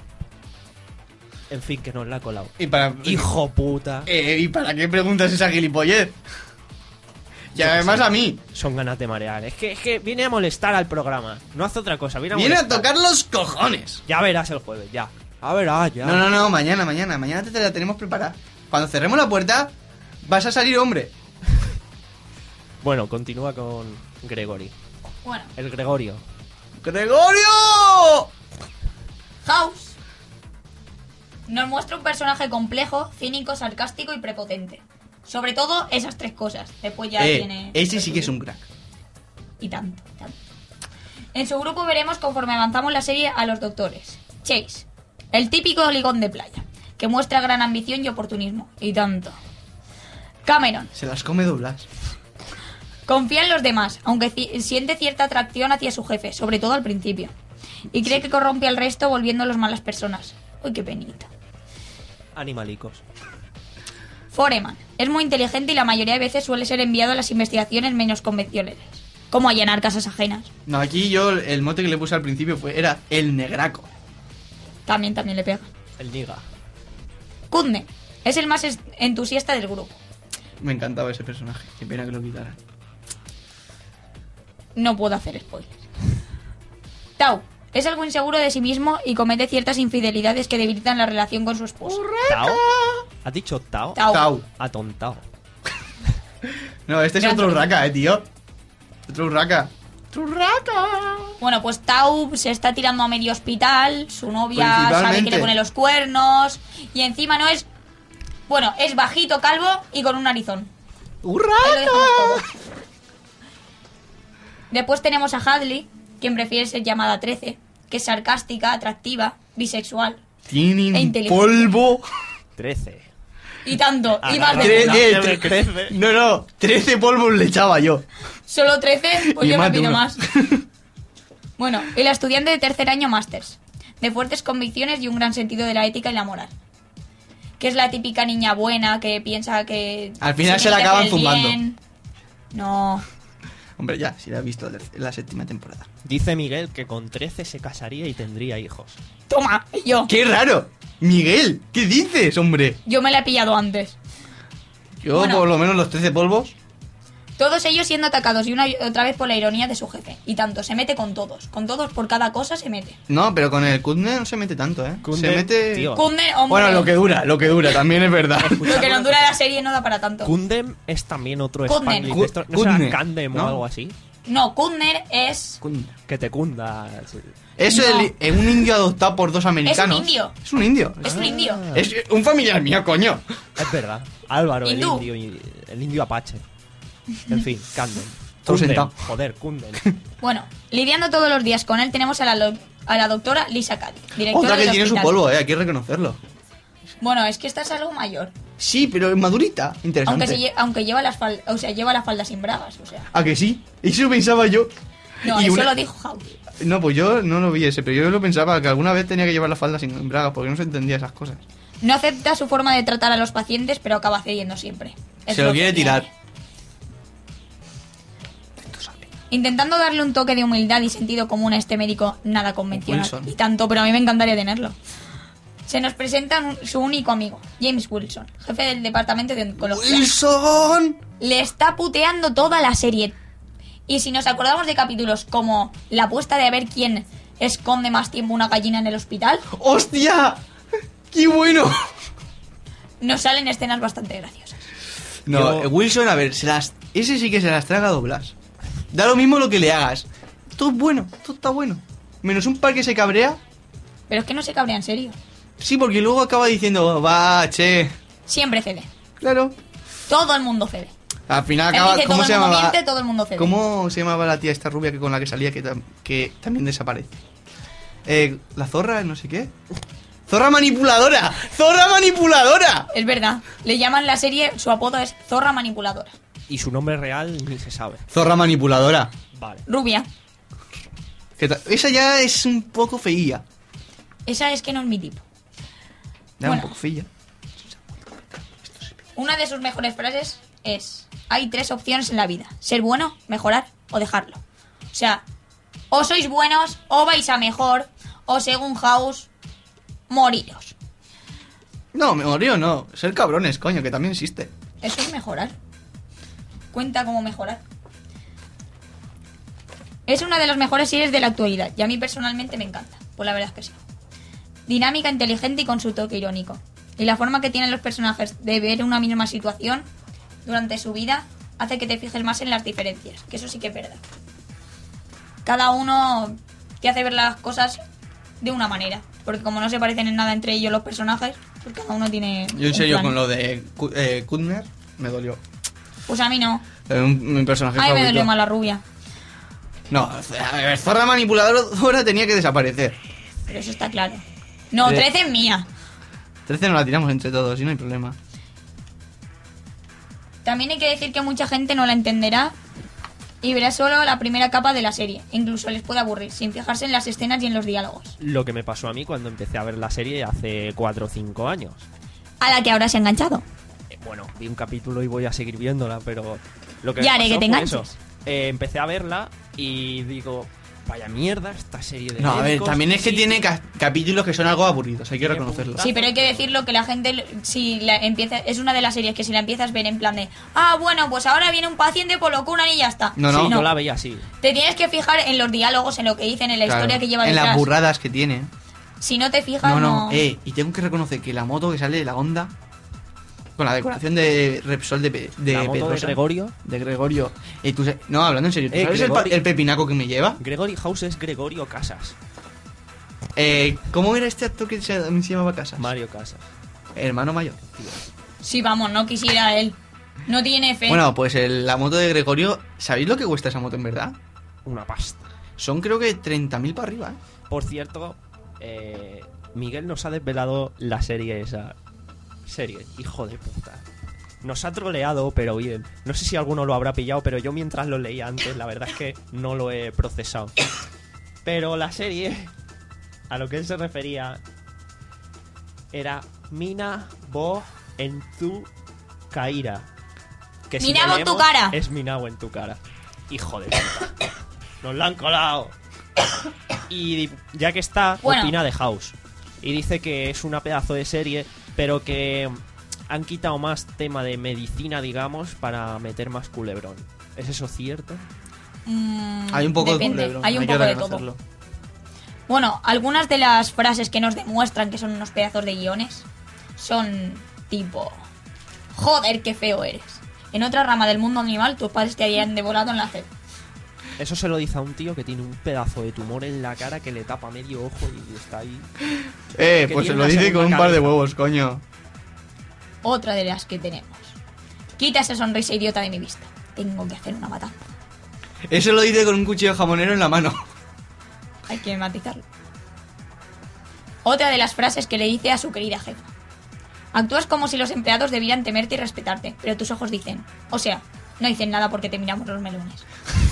En fin, que nos la ha colado. ¿Y para, Hijo puta. eh, ¿y para qué preguntas esa gilipollez? Y Yo qué además sé. a mí. Son ganas de marear. Es que, es que viene a molestar al programa. No hace otra cosa. Viene a Viene a molestar. tocar los cojones. Ya verás el jueves, ya. A verás, ya. No, no, no, mañana, mañana. Mañana te la tenemos preparada. Cuando cerremos la puerta, vas a salir hombre. Bueno, continúa con Gregory. Bueno, El Gregorio. ¡Gregorio! House nos muestra un personaje complejo, cínico, sarcástico y prepotente. Sobre todo esas tres cosas. Después ya Eh, tiene... ese sí que es un crack. Y tanto, y tanto. En su grupo veremos conforme avanzamos la serie a los doctores. Chase, el típico ligón de playa, que muestra gran ambición y oportunismo. Y tanto. Cameron, Se las come doblas. confía en los demás, aunque ci- siente cierta atracción hacia su jefe, sobre todo al principio. Y cree que corrompe al resto volviéndolos malas personas. Uy, qué penita. Animalicos. Foreman, es muy inteligente y la mayoría de veces suele ser enviado a las investigaciones menos convencionales, como allanar casas ajenas. No, aquí yo el mote que le puse al principio fue era el negraco. También, también le pega. El Niga. Kudne, es el más es- entusiasta del grupo. Me encantaba ese personaje. Qué pena que lo quitaran. No puedo hacer spoilers. Tau, es algo inseguro de sí mismo y comete ciertas infidelidades que debilitan la relación con su esposa. ¿Tao? ¿Has dicho Tao? Tau. Tau. Atontao. No, este es Ya otro te- urraca, eh, tío. Otro urraca. Bueno, pues Tau se está tirando a medio hospital, su novia sabe que Principalmente. le pone los cuernos y encima no es... Bueno, es bajito, calvo y con un narizón. Ahí lo dejamos todo. Después tenemos a Hadley, quien prefiere ser llamada trece, que es sarcástica, atractiva, bisexual Tiene E un inteligente. polvo. Trece. y tanto, y más Agarra- de Tre- una. eh, Ya me tre- crece. No, no, trece polvos le echaba yo. Solo trece, pues Y yo más me de pido uno. más. Bueno, y la estudiante de tercer año Masters, de fuertes convicciones y un gran sentido de la ética y la moral. Que es la típica niña buena que piensa que... Al final se se la tiene que acaban hacer el zumbando. bien. No, Hombre, ya, si la he visto en la séptima temporada. Dice Miguel que con trece se casaría y tendría hijos. toma, y yo. ¡Qué raro! Miguel, ¿qué dices, hombre? Yo me la he pillado antes. Yo Bueno. por lo menos los trece polvos. Todos ellos siendo atacados y una y otra vez por la ironía de su jefe. Y tanto, se mete con todos. Con todos por cada cosa se mete. No, pero con el Kudne no se mete tanto, ¿eh? Kudne, se mete... tío. Kunde, hombre, Bueno, lo que dura, lo que dura, también es verdad. lo que nos dura la serie no da para tanto. Kundem es también otro Kundem. Spanglish. Ku- Esto- ¿No será Kundem, Candem ¿no? o algo así? No, Kundner es... Kudne. Que te cunda. Eso No. es el- un indio adoptado por dos americanos. indio. Es un indio. Es un indio. Es un familiar mío, coño. Es verdad. Álvaro, el Hindú. indio, el indio apache. En fin, Candem. Todo Kundem, sentado. Joder, Kundem. Bueno, lidiando todos los días con él tenemos a la, lo- a la doctora Lisa Caddy, directora Otra que del tiene su hospital. polvo, eh, hay que reconocerlo. Bueno, es que esta es algo mayor. Sí, pero es madurita. Interesante. Aunque, se lle- aunque lleva las fal- o sea, lleva la falda sin bragas, o sea. ¿A que sí? Eso pensaba yo. No, Y eso una- lo dijo House. No, pues yo no lo vi ese, pero yo lo pensaba que alguna vez tenía que llevar la falda sin bragas porque no se entendía esas cosas. No acepta su forma de tratar a los pacientes, pero acaba cediendo siempre. Es Se lo que quiere tiene. tirar. Intentando darle un toque de humildad y sentido común a este médico nada convencional. Wilson. Y tanto, pero a mí me encantaría tenerlo. Se nos presenta un- su único amigo, James Wilson, jefe del departamento de oncología. ¡Wilson! Le está puteando toda la serie. Y si nos acordamos de capítulos como la apuesta de a ver quién esconde más tiempo una gallina en el hospital, ¡Hostia! ¡Qué bueno! nos salen escenas bastante graciosas. No, Yo- eh, Wilson, a ver, se las, ese sí que se las traga doblas. Da lo mismo lo que le hagas. Todo es bueno, todo está bueno. Menos un par que se cabrea. Pero es que no se cabrea en serio. Sí, porque luego acaba diciendo, va, che. Siempre cede. Claro. Todo el mundo cede. Al final Él acaba... dice, ¿Cómo todo se el mundo llamaba? miente, todo el mundo cede. ¿Cómo se llamaba la tía esta rubia que con la que salía que, tam- que también desaparece? Eh, la zorra, no sé qué. ¡Zorra manipuladora! ¡Zorra manipuladora! Es verdad. Le llaman la serie, su apodo es Zorra Manipuladora. Y su nombre real ni se sabe. Zorra manipuladora. Vale. Rubia. ¿Qué tal? Esa ya es un poco feía. Esa es que no es mi tipo. Ya Bueno. un poco feía. Una de sus mejores frases es: hay tres opciones en la vida: ser bueno, mejorar o dejarlo. O sea, o sois buenos, o vais a mejor, o según House, moriros. No, me morí o no. Ser cabrones, coño, que también existe. Eso es mejorar. Cuenta como mejorar. Es una de las mejores series de la actualidad y a mí personalmente me encanta. Pues la verdad es que sí. Dinámica, inteligente y con su toque irónico. Y la forma que tienen los personajes de ver una misma situación durante su vida hace que te fijes más en las diferencias, que eso sí que es verdad. Cada uno te hace ver las cosas de una manera, porque como no se parecen en nada entre ellos los personajes, pues cada uno tiene... Yo en un serio plan. con lo de Ku- eh, Kutner me dolió. Pues a mí no. Es un, mi personaje A mí me favorito. dolió más la rubia. No, a ver, Zorra manipuladora tenía que desaparecer. Pero eso está claro. No, Eh. trece es mía. trece nos la tiramos entre todos y no hay problema. También hay que decir que mucha gente no la entenderá y verá solo la primera capa de la serie. Incluso les puede aburrir, sin fijarse en las escenas y en los diálogos. Lo que me pasó a mí cuando empecé a ver la serie hace cuatro o cinco años. A la que ahora se ha enganchado. Eh, bueno, vi un capítulo y voy a seguir viéndola, pero lo que Ya me haré pasó que te fue enganches. eso. Eh, empecé a verla y digo, vaya mierda esta serie de No, a ver, médicos. también es que Sí, tiene ca- capítulos que son algo aburridos, hay que Tiene reconocerlo. punta. Sí, pero hay que decirlo que la gente, si la empieza, es una de las series que si la empiezas a ver en plan de, ah, bueno, pues ahora viene un paciente, pues lo curan y ya está. No, Sí, no. yo la veía así. Te tienes que fijar en los diálogos, en lo que dicen, en la Claro, historia que lleva en detrás. las burradas que tiene. Si no te fijas, No, no... no, eh, y tengo que reconocer que la moto que sale de la Honda, con la decoración de Repsol de, Pe- de La moto de Pedrosa, Gregorio. de Gregorio. Eh, tú sa- no, hablando en serio, ¿tú Eh, sabes el, pa- Gregori- el pepinaco que me lleva? Gregory House es Gregorio Casas. Eh, ¿Cómo era este actor que se, se llamaba Casas? Mario Casas. Hermano mayor. Sí, vamos, no quisiera él. No tiene fe. Bueno, pues el- la moto de Gregorio, ¿sabéis lo que cuesta esa moto en verdad? Una pasta. Son creo que treinta mil para arriba, ¿eh? Por cierto, eh, Miguel nos ha desvelado la serie esa. Serie, hijo de puta. Nos ha troleado, pero bien. No sé si alguno lo habrá pillado, pero yo mientras lo leía antes, la verdad es que no lo he procesado. Pero la serie, a lo que él se refería, era Mina Bo en tu Caira. Que si Minabo lo en tu leemos, cara. Es Minabo en tu cara. Hijo de puta. Nos la han colado. Y ya que está, Bueno. opina de House. Y dice que es una pedazo de serie, pero que han quitado más tema de medicina, digamos, para meter más culebrón. ¿Es eso cierto? Mm, Hay un poco depende, de culebrón, hay un que poco de todo. reconocerlo. Bueno, algunas de las frases que nos demuestran que son unos pedazos de guiones son tipo: joder, qué feo eres. En otra rama del mundo animal, tus padres te habían devorado en la sed. Eso se lo dice a un tío que tiene un pedazo de tumor en la cara que le tapa medio ojo y está ahí. Eh, Que pues se tiene lo una dice segunda con un par de cabeza. huevos, coño. Otra de las que tenemos: quita esa sonrisa idiota de mi vista. Tengo que hacer una matanza. Eso lo dice con un cuchillo jamonero en la mano. Hay que matizarlo. Otra de las frases que le dice a su querida jefa: actúas como si los empleados debieran temerte y respetarte, pero tus ojos dicen, o sea, no dicen nada porque te miramos los melones.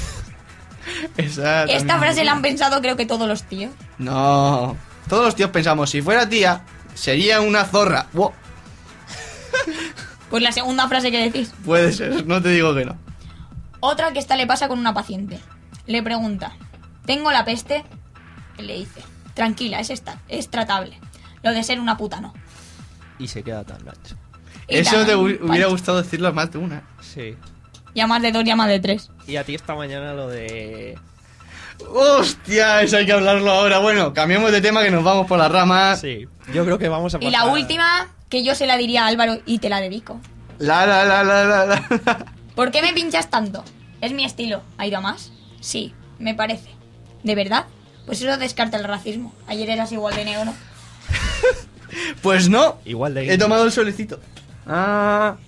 Esa Esta también- frase la han pensado creo que todos los tíos. No. Todos los tíos pensamos, si fuera tía, sería una zorra. Wow, Pues la segunda frase que decís. puede ser, no te digo que no. Otra que esta le pasa con una paciente. Le pregunta: ¿tengo la peste? Él le dice: tranquila, es esta, es tratable. Lo de ser una puta no. Y se queda tan gancho. Y Eso tan te hu- hubiera pancho. gustado decirlo más de una. Sí. Ya más de dos, ya más de tres. Y a ti esta mañana lo de... Hostia, eso hay que hablarlo ahora. Bueno, cambiamos de tema que nos vamos por las ramas. Sí. Yo creo que vamos a Y la pasar- última, que yo se la diría a Álvaro y te la dedico. La la la la la la. ¿Por qué me pinchas tanto? Es mi estilo. ¿Ha ido a más? Sí, me parece. ¿De verdad? Pues eso descarta el racismo. Ayer eras igual de negro. Pues no. Igual de... He tomado el solecito. Ah.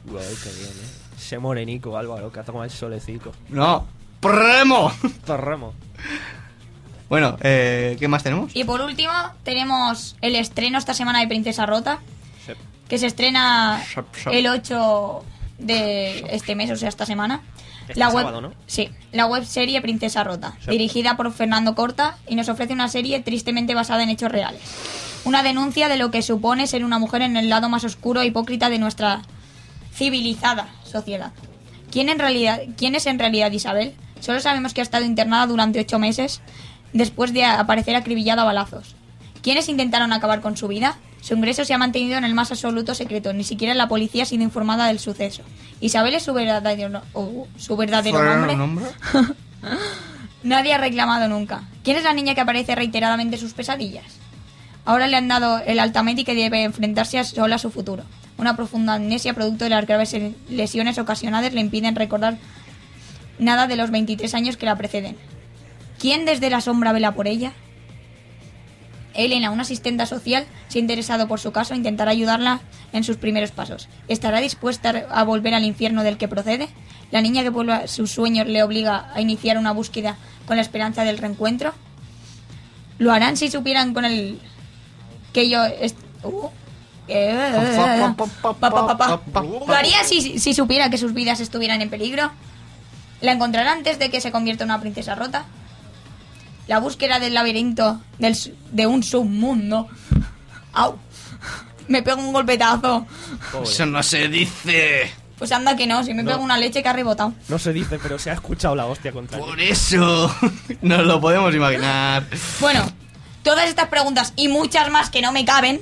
Guay, qué bien, ¿eh? Ese morenico, Álvaro, que ha tomado el solecico. No, ¡premo! Torremo. Bueno, eh, ¿qué más tenemos? Y por último, tenemos el estreno esta semana de Princesa Rota, Sí. que se estrena Shop, shop. el ocho de este mes, o sea, esta semana. Este la web, sábado, ¿no? Sí, la web serie Princesa Rota, Sí. dirigida por Fernando Corta, y nos ofrece una serie tristemente basada en hechos reales. Una denuncia de lo que supone ser una mujer en el lado más oscuro e hipócrita de nuestra civilizada sociedad. ¿Quién, en realidad, ¿Quién es en realidad Isabel? Solo sabemos que ha estado internada durante ocho meses después de aparecer acribillada a balazos. ¿Quiénes intentaron acabar con su vida? Su ingreso se ha mantenido en el más absoluto secreto. Ni siquiera la policía ha sido informada del suceso. ¿Isabel es su verdadero, oh, su verdadero nombre? ¿Nombre? Nadie ha reclamado nunca. ¿Quién es la niña que aparece reiteradamente en sus pesadillas? Ahora le han dado el alta médica y debe enfrentarse a sola a su futuro. Una profunda amnesia producto de las graves lesiones ocasionadas le impiden recordar nada de los veintitrés años que la preceden. ¿Quién desde la sombra vela por ella? Elena, una asistenta social, se ha interesado por su caso e intentará ayudarla en sus primeros pasos. ¿Estará dispuesta a volver al infierno del que procede? ¿La niña que vuelve a sus sueños le obliga a iniciar una búsqueda con la esperanza del reencuentro? ¿Lo harán si supieran con el... que yo... est- uh, eh, pa, pa, pa, pa. ¿Lo haría si, si supiera que sus vidas estuvieran en peligro? ¿La encontrará antes de que se convierta en una princesa rota? La búsqueda del laberinto del, su- de un submundo. ¡Au! Me pego un golpetazo. Pobre. Eso no se dice. Pues anda que no, si me No. pego una leche que ha rebotado. No se dice, pero se ha escuchado la hostia contra Por eso. Nos lo podemos imaginar. Bueno, todas estas preguntas y muchas más que no me caben,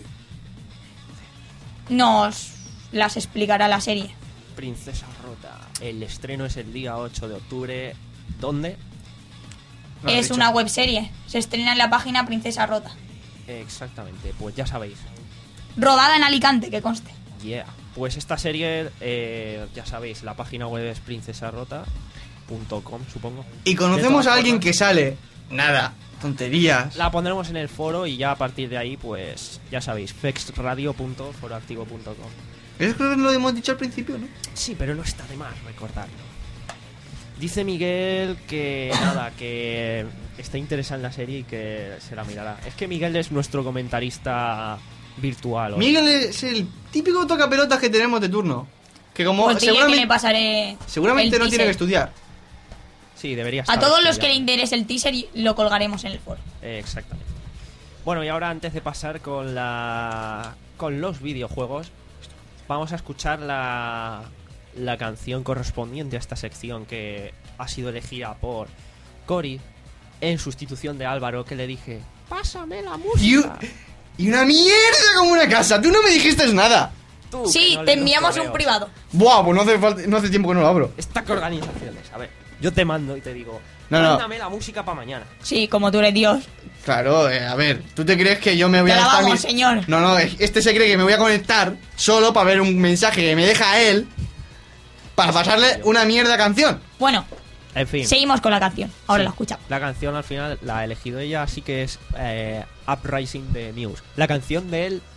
nos las explicará la serie. Princesa Rota. El estreno es el día ocho de octubre. ¿Dónde? No lo he Es dicho. una webserie. Se estrena en la página Princesa Rota. Exactamente, pues ya sabéis. Rodada en Alicante, que conste. Yeah. Pues esta serie, eh, ya sabéis, la página web es princesarrota punto com, supongo. Y De conocemos todas a alguien formas, que sale. Nada. Tonterías. La pondremos en el foro y ya a partir de ahí, pues ya sabéis, fexradio punto foroactivo punto com. Eso creo que lo hemos dicho al principio, ¿no? Sí, pero no está de más recordarlo. Dice Miguel que nada, que está interesado en la serie y que se la mirará. Es que Miguel es nuestro comentarista virtual hoy. Miguel es el típico tocapelotas que tenemos de turno. Que como Pues dile que seguramente, le pasaré seguramente el no tiene que teaser. estudiar. Sí, debería A estar todos los que le estudiando. interese el teaser y lo colgaremos en el foro. Eh, exactamente. Bueno, y ahora antes de pasar con la con los videojuegos, vamos a escuchar la la canción correspondiente a esta sección que ha sido elegida por Cory en sustitución de Álvaro, que le dije, pásame la Y, música. y una mierda como una casa. Tú no me dijiste nada. Tú, que Sí, no te lees los enviamos un correos. privado. Buah, pues no hace, falta, no hace tiempo que no lo abro. Esta que organizaciones, a ver, yo te mando y te digo, No, no. mándame la música para mañana. Sí, como tú eres Dios. Claro, eh, a ver, ¿tú te crees que yo me voy Te a estar alabamos, señor. No, no, este se cree que me voy a conectar solo para ver un mensaje que me deja a él para pasarle una mierda canción. Bueno, En fin. seguimos con la canción. Ahora Sí, la escuchamos. La canción al final la ha elegido ella, así que es eh, Uprising de Muse. La canción de él.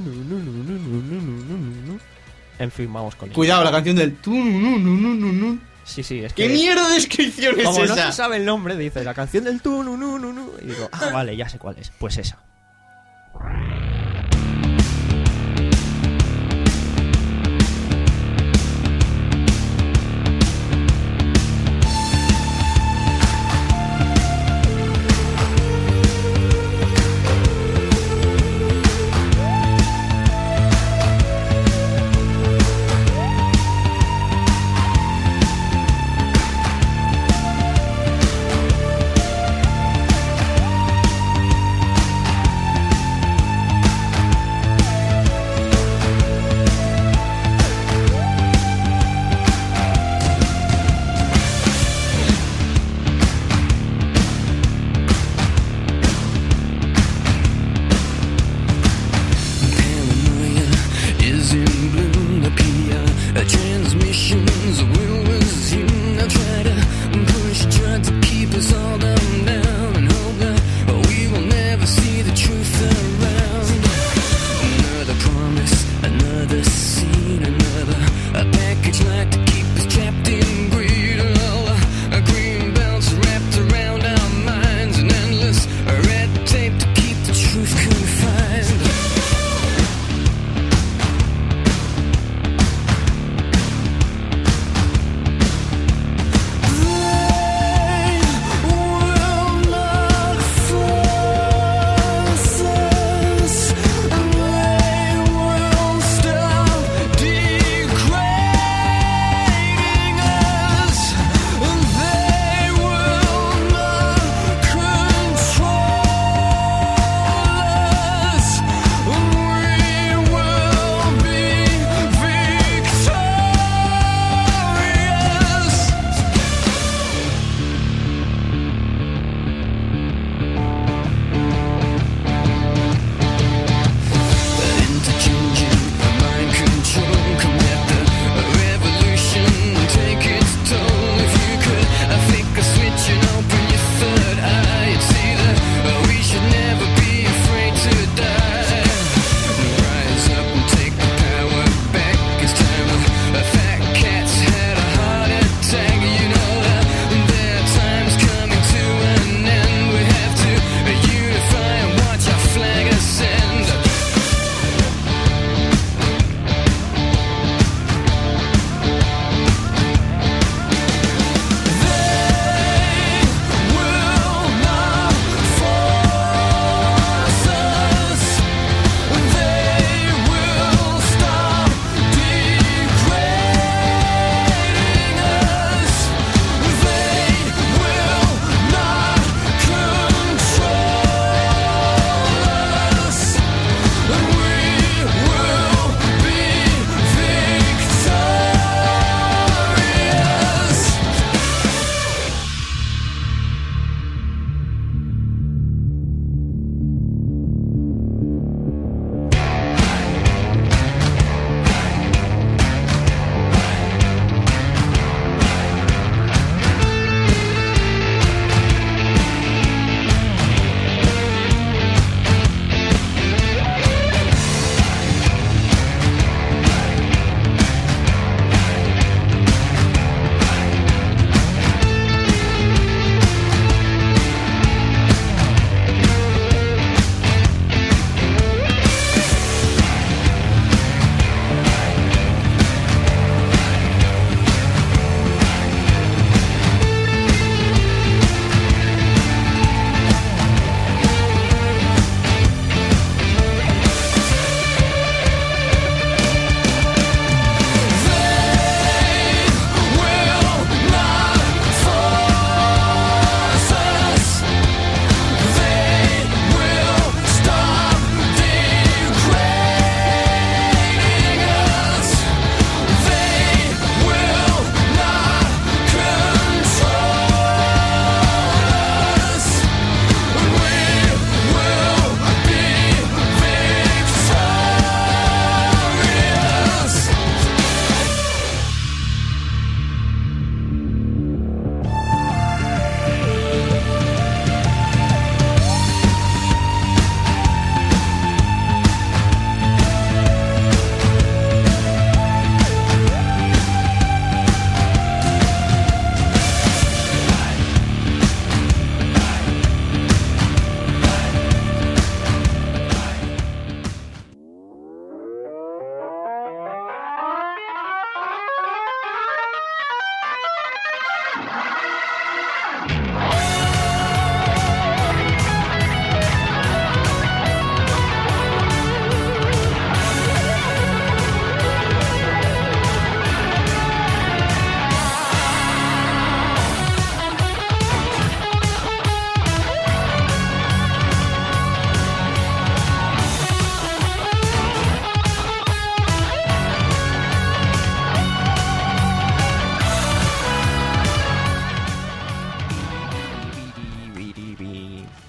En fin, vamos con ella. Cuidado, la canción del tu nu, nu, nu, nu, nu. Sí, sí, es ¿Qué que. mierda de descripción es Como no esa? se sabe el nombre, dice la canción del tu nu, nu, nu, nu. Y digo, ah, vale, ya sé cuál es. Pues esa.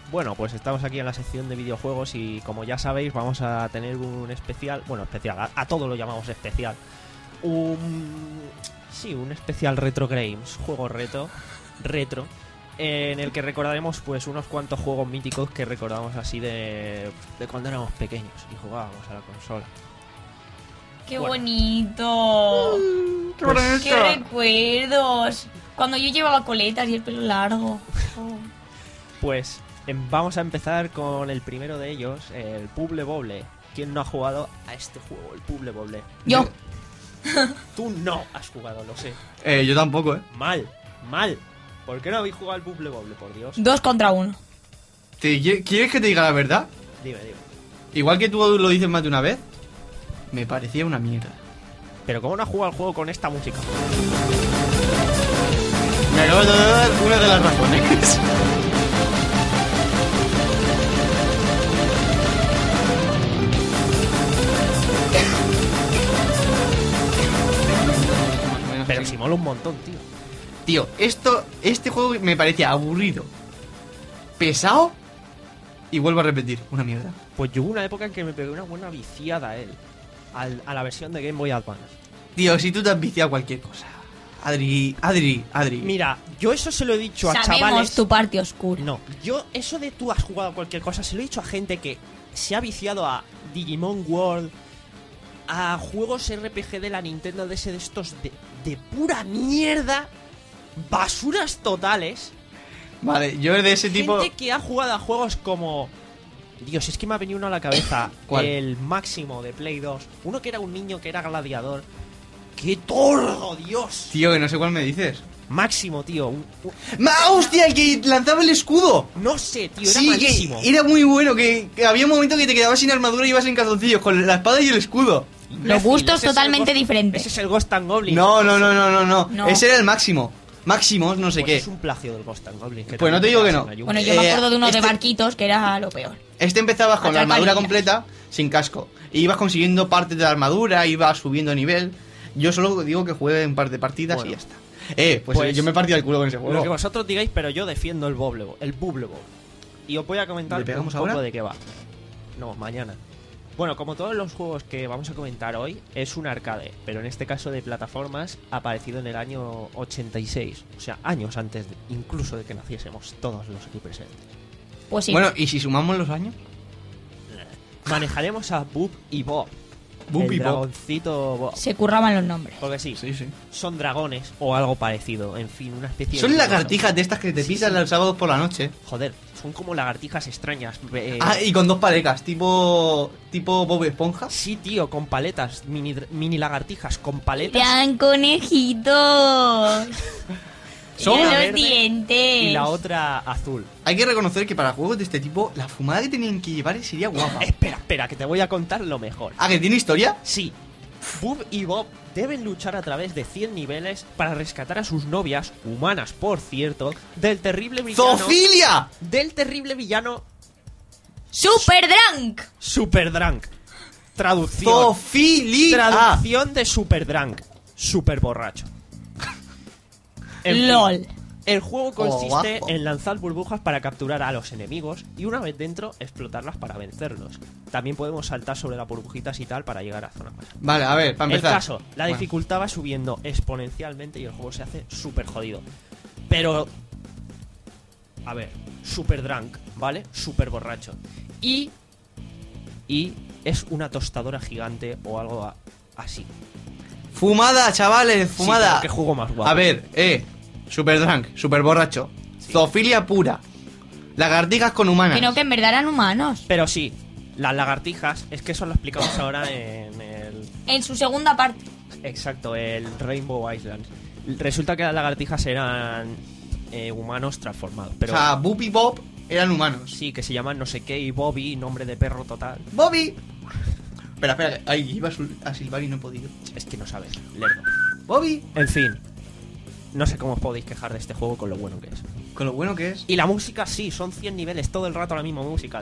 Bueno, pues estamos aquí en la sección de videojuegos y como ya sabéis vamos a tener un especial, bueno, especial, a, a todo lo llamamos especial. Un... Sí, un especial Retro Games, juego reto, retro, en el que recordaremos pues unos cuantos juegos míticos que recordamos así de, de cuando éramos pequeños y jugábamos a la consola. ¡Qué Bueno. bonito! Pues- ¡Qué recuerdos! Cuando yo llevaba coletas y el pelo largo. Oh. Pues em, vamos a empezar con el primero de ellos, el Bubble Bobble. ¿Quién no ha jugado a este juego, el Bubble Bobble? Yo. Tú no has jugado, lo sé. Eh, yo tampoco, ¿eh? Mal, mal. ¿Por qué no habéis jugado al Bubble Bobble, por Dios? Dos contra uno. ¿Te- ¿Quieres que te diga la verdad? Dime, dime. Igual que tú lo dices más de una vez, me parecía una mierda. Pero ¿cómo no has jugado al juego con esta música? Me acabas de dar una de las razones. Pero si mola un montón, tío. Tío, esto, este juego me parecía aburrido, pesado y vuelvo a repetir, una mierda. Pues yo hubo una época en que me pegué una buena viciada a él. Al- a la versión de Game Boy Advance. Tío, si tú te has viciado cualquier cosa. Adri, Adri, Adri. Mira, yo eso se lo he dicho a Sabemos chavales. tu parte oscura. No, yo eso de tú has jugado a cualquier cosa se lo he dicho a gente que se ha viciado a Digimon World, a juegos R P G de la Nintendo D S de estos de, de pura mierda, basuras totales. Vale, yo de ese tipo... Gente que ha jugado a juegos como... Dios, es que me ha venido uno a la cabeza. ¿Cuál? El Máximo de Play dos. Uno que era un niño que era gladiador. ¡Qué tordo, Dios! Tío, que no sé cuál me dices. Máximo, tío. un- un- ¡Ma, hostia, el que lanzaba el escudo! no sé, tío, era Sí, malísimo. que era muy bueno, que, que había un momento que te quedabas sin armadura y ibas en calzoncillos con la espada y el escudo. Los Imbécil, gustos ese es el totalmente Ghost- diferentes. Ese es el Ghost and Goblin. No, no, no, no, no, no, No. Ese era el máximo. Máximos, no sé Pues qué. es un plagio del Ghost and Goblin. Pues no te digo que no. Bueno, yo me Eh, acuerdo de uno de este- barquitos que era lo peor. Este empezabas con la Atracar armadura líneas. completa, sin casco. Y ibas consiguiendo partes de la armadura, ibas subiendo nivel. Yo solo digo que juegue un par de partidas Bueno. y ya está. Eh, pues, Pues, eh, yo me partí el culo con ese Lo juego. que vosotros digáis, pero yo defiendo el Bubble Bowl, el Bubble Bowl. Y os voy a comentar ¿Le un pegamos poco ahora? de qué va. No, mañana. Bueno, como todos los juegos que vamos a comentar hoy, es un arcade, pero en este caso de plataformas, aparecido en el año ochenta y seis. O sea, años antes de- incluso de que naciésemos todos los aquí presentes. Pues sí. Bueno, ¿y si sumamos los años? Manejaremos a Bub y Bob. Bub el y Bob. dragoncito Bob. se curraban los nombres. Porque sí, Sí, sí. son dragones o algo parecido. En fin, una especie Son de... lagartijas de estas que te Sí, pisan sí. los sábados por la noche. Joder, son como lagartijas extrañas. eh, Ah, y con dos palecas, tipo tipo Bob Esponja. Sí, tío, con paletas, mini, mini lagartijas con paletas ¡Eran conejitos! Son Eran una los verde dientes. y la otra azul. Hay que reconocer que para juegos de este tipo, la fumada que tenían que llevar sería guapa. Espera, espera, que te voy a contar lo mejor. Ah, ¿que tiene historia? Sí, Bub y Bob deben luchar a través de cien niveles para rescatar a sus novias, humanas por cierto, del terrible villano... ¡Zofilia! Del terrible villano ¡Super Drunk! Super Drunk. Traducción. ¡Zofilia! Traducción de Super Drunk. Super borracho. En fin, LOL. el juego consiste guapo. en lanzar burbujas para capturar a los enemigos y una vez dentro explotarlas para vencerlos. También podemos saltar sobre las burbujitas y tal para llegar a zonas más. Vale, a ver, para El empezar. caso, la Bueno. dificultad va subiendo exponencialmente y el juego se hace súper jodido. Pero... A ver, super drunk, ¿vale? Súper borracho. Y... Y es una tostadora gigante o algo a- así. Fumada, chavales, fumada. Sí, pero qué juego más guapo. A ver, eh. Super drunk, super borracho. Zoofilia pura. Lagartijas con humanas. Que no, que en verdad eran humanos. Pero sí, las lagartijas, es que eso lo explicamos ahora en el... En su segunda parte. Exacto, el Rainbow Islands. Resulta que las lagartijas eran eh, humanos transformados. Pero O sea, Boop y Bob eran humanos. sí, que se llaman no sé qué y Bobby, nombre de perro total. ¡Bobby! Espera, espera, ahí iba a sul- a silbar y no he podido. Es que no sabes, lerdo. ¡Bobby! En fin, no sé cómo os podéis quejar de este juego con lo bueno que es. Con lo bueno que es. Y la música sí, son cien niveles, todo el rato la misma música.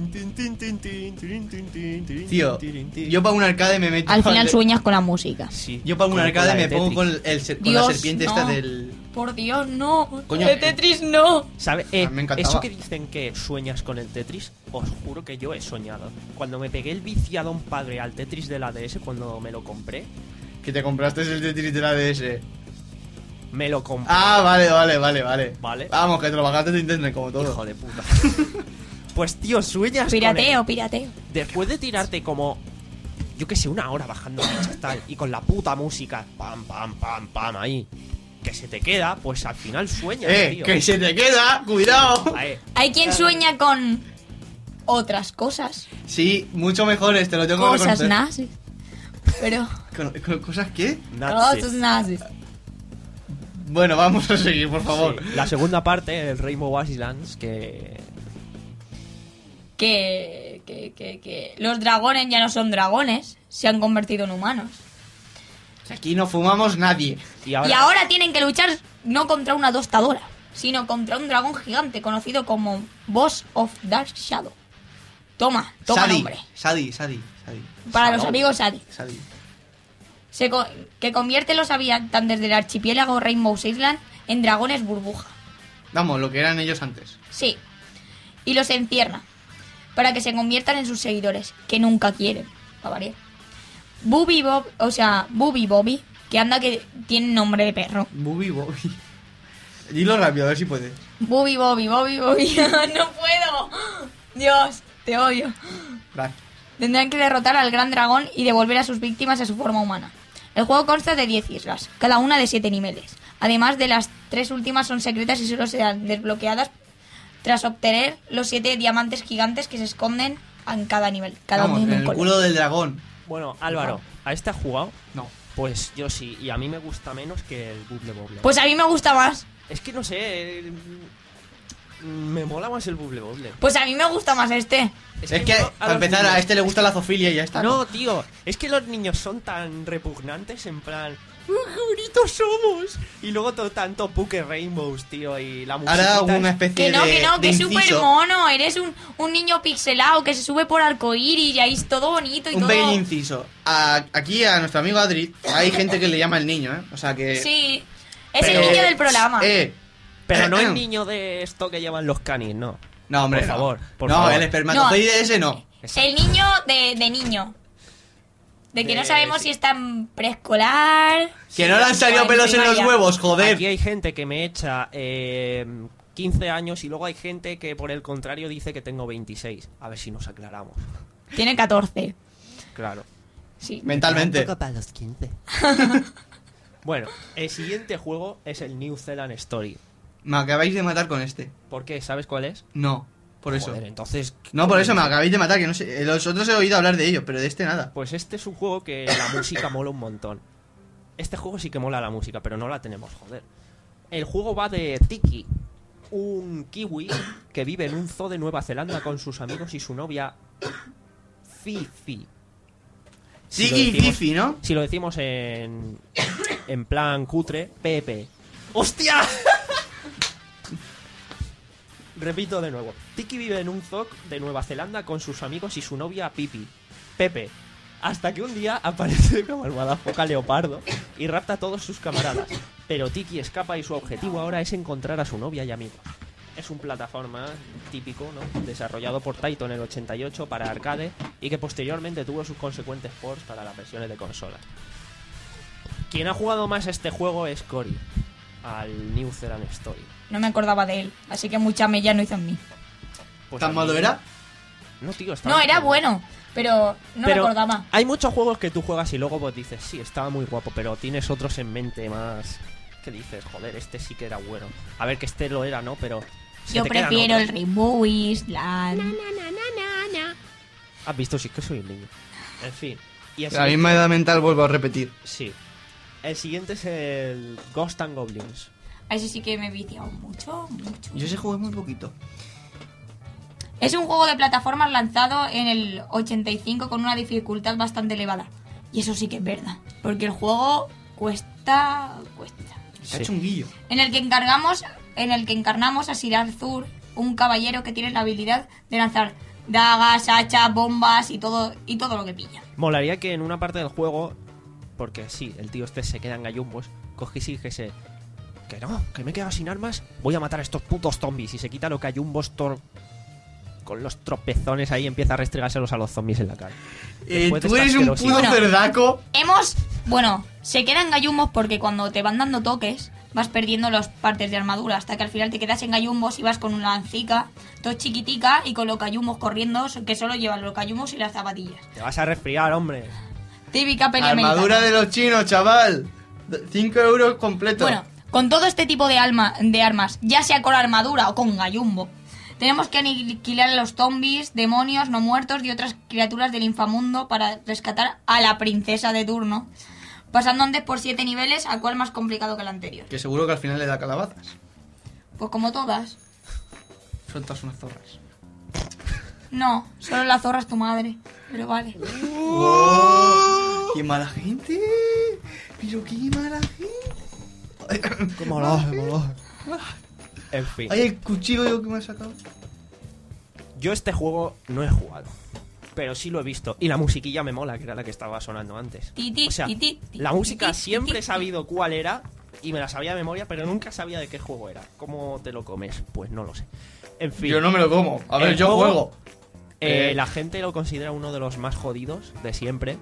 Tío, yo para un arcade me meto. Al final al- sueñas con la música. Sí, Yo para un como arcade con la me de pongo Tetris. con, el, se- con Dios, la serpiente no. esta del. Por Dios, no. Coño, de Tetris no. ¿Sabe? Eh, A mí me encantaba. eso que dicen que sueñas con el Tetris, os juro que yo he soñado. Cuando me pegué el viciadón padre al Tetris de la D S, cuando me lo compré, Que te compraste el Tetris de la D S. me lo compré. Ah, vale, vale, vale, vale. Vale. Vamos, que te lo bajaste de internet como todo. Hijo de puta. Pues tío, sueñas Pirateo, con pirateo. él. Después de tirarte como, yo que sé, una hora bajando fichas tal, y con la puta música, pam, pam, pam, pam, ahí, que se te queda, pues al final sueñas, Eh, tío. que se te queda, cuidado. Ahí. Hay quien sueña con otras cosas. Sí, mucho mejores, te lo tengo que Cosas reconocer. nazis. Pero. ¿Con, con cosas qué? Nazis. Cosas nazis. Bueno, vamos a seguir, por favor. Sí. La segunda parte, el Rainbow Islands, que Que, que, que, que los dragones ya no son dragones, se han convertido en humanos. Aquí no fumamos nadie. y ahora, Y ahora tienen que luchar no contra una tostadora, sino contra un dragón gigante conocido como Boss of Dark Shadow. Toma, toma Sadi, nombre. Sadi, Sadi, Sadi, Para Shadow. los amigos Sadi. Sadi. Se co- que convierte los habitantes del archipiélago Rainbow Island en dragones burbuja. Vamos, lo que eran ellos antes. Sí. Y los encierra para que se conviertan en sus seguidores, que nunca quieren, para variar. Booby Bob, o sea, Booby Bobby, que anda que tiene nombre de perro. Bobby, Bobby. Dilo rápido, a ver si puedes. Booby Bobby, Bobby Bobby. No puedo. Dios, te odio. Gracias. Tendrán que derrotar al gran dragón y devolver a sus víctimas a su forma humana. El juego consta de diez islas, cada una de siete niveles. Además de las tres últimas son secretas y solo serán desbloqueadas tras obtener los siete diamantes gigantes que se esconden en cada nivel. Cada Vamos, uno en en el un color. culo del dragón. bueno, Álvaro, ¿a este has jugado? No. Pues yo sí, y a mí me gusta menos que el Bubble Bobble. Pues a mí me gusta más. es que no sé, eh, me mola más el Bubble Bobble. Pues a mí me gusta más este. Es que, yo para los empezar, niños- a este le gusta la zoofilia y ya está. No, tío, es que los niños son tan repugnantes en plan, ¡uh, qué bonitos somos! Y luego todo tanto Puke Rainbows, tío, y la música. Ahora una especie Que no, de. que no, de que es súper inciso, mono. Eres un, un niño pixelado que se sube por arcoíris y ahí es todo bonito y Un todo. pequeño inciso. A- aquí a nuestro amigo Adri hay gente que le llama el niño, ¿eh? O sea que. Sí, es Pero- el niño del programa. Eh. Pero no el niño de esto que llevan los canis, no. No, hombre. Por no. favor, por no, favor. el espermatozoide ese no. El niño de, de niño. De que no De- sabemos sí. si está en preescolar. Que no le han salido o pelos en los primaria. huevos, joder. Aquí hay gente que me echa eh, quince años y luego hay gente que por el contrario dice que tengo veintiséis. A ver si nos aclaramos. Tiene catorce. Claro. Sí. Mentalmente. para los quince. Bueno, el siguiente juego es el New Zealand Story. Me acabáis de matar con este. ¿Por qué? ¿Sabes cuál es? No, por eso. Joder, entonces... No, por eso me acabáis de matar, que no sé. Los otros he oído hablar de ello, pero de este nada. Pues este es un juego que la música mola un montón. Este juego sí que mola la música, pero no la tenemos, joder. El juego va de Tiki, un kiwi que vive en un zoo de Nueva Zelanda con sus amigos y su novia Fifi. Si lo Tiki decimos- Fifi, ¿no? Si lo decimos en, en plan cutre, Pepe. ¡Hostia! Repito de nuevo. Tiki vive en un zoo de Nueva Zelanda con sus amigos y su novia Pipi. Pepe. Hasta que un día aparece una malvada foca leopardo y rapta a todos sus camaradas. Pero Tiki escapa y su objetivo ahora es encontrar a su novia y amigos. Es un plataforma típico, ¿no? Desarrollado por Taito en el ochenta y ocho para arcade y que posteriormente tuvo sus consecuentes ports para las versiones de consolas. Quien ha jugado más este juego es Cory, al New Zealand Story. No me acordaba de él. Así que mucha mella no hizo en mí. Pues a ¿Tan mí- malo era? No, tío, está No, era bueno. Pero no me Pero acordaba. hay muchos juegos que tú juegas y luego pues dices, sí, estaba muy guapo, pero tienes otros en mente más... ¿Qué dices? Joder, este sí que era bueno. A ver, que este lo era, ¿no? Pero... se Yo te quedan prefiero el otros. Rainbow Island. Has visto, sí que soy un niño. En fin. Y el La misma edad mental vuelvo a repetir. Sí. El siguiente es el Ghost and Goblins. A ese sí que me he viciado mucho, mucho. Yo ese jugué muy poquito. Es un juego de plataformas lanzado en el ochenta y cinco con una dificultad bastante elevada. Y eso sí que es verdad. Porque el juego cuesta... cuesta. Está Sí. chunguillo. En el que encargamos en el que encarnamos a Sir Arthur, un caballero que tiene la habilidad de lanzar dagas, hachas, bombas y todo y todo lo que pilla. Molaría que en una parte del juego, porque sí, el tío este se queda en gallumbos, cogís y dijese que no, que me he quedado sin armas, voy a matar a estos putos zombies, y se quita los gallumbos tor- con los tropezones ahí, empieza a restregárselos a los zombies en la cara. Eh, Después de tú esta eres un asquerosidad. puto Bueno. cerdaco. Hemos, bueno, se quedan gallumbos porque cuando te van dando toques vas perdiendo las partes de armadura hasta que al final te quedas en gallumbos y vas con una lancica, todo chiquitica y con los gallumbos corriendo que solo llevan los gallumbos y las zapatillas. Te vas a resfriar, hombre. Típica pelea Armadura americana. de los chinos, chaval. cinco euros completo. Bueno, con todo este tipo de, alma, de armas, ya sea con armadura o con gallumbo, tenemos que aniquilar a los zombies, demonios no muertos y otras criaturas del infamundo para rescatar a la princesa de turno, pasando antes por siete niveles, al cual más complicado que el anterior. Que seguro que al final le da calabazas. Pues como todas. Son todas unas zorras. No, solo la zorra es tu madre, pero vale. ¡Oh! ¡Qué mala gente! ¡Pero qué mala gente! ¿Cómo lo hace, cómo lo hace? En fin, ¡Ay, el cuchillo que me ha sacado! yo este juego no he jugado, pero sí lo he visto. Y la musiquilla me mola, que era la que estaba sonando antes. Ti, ti, O sea, ti, ti, ti, la ti, música ti, ti, siempre he ti. sabido cuál era y me la sabía de memoria, pero nunca sabía de qué juego era. ¿Cómo te lo comes? Pues no lo sé. En fin, Yo no me lo como. A ver, El yo juego- juego. eh, Eh. la gente lo considera uno de los más jodidos de siempre.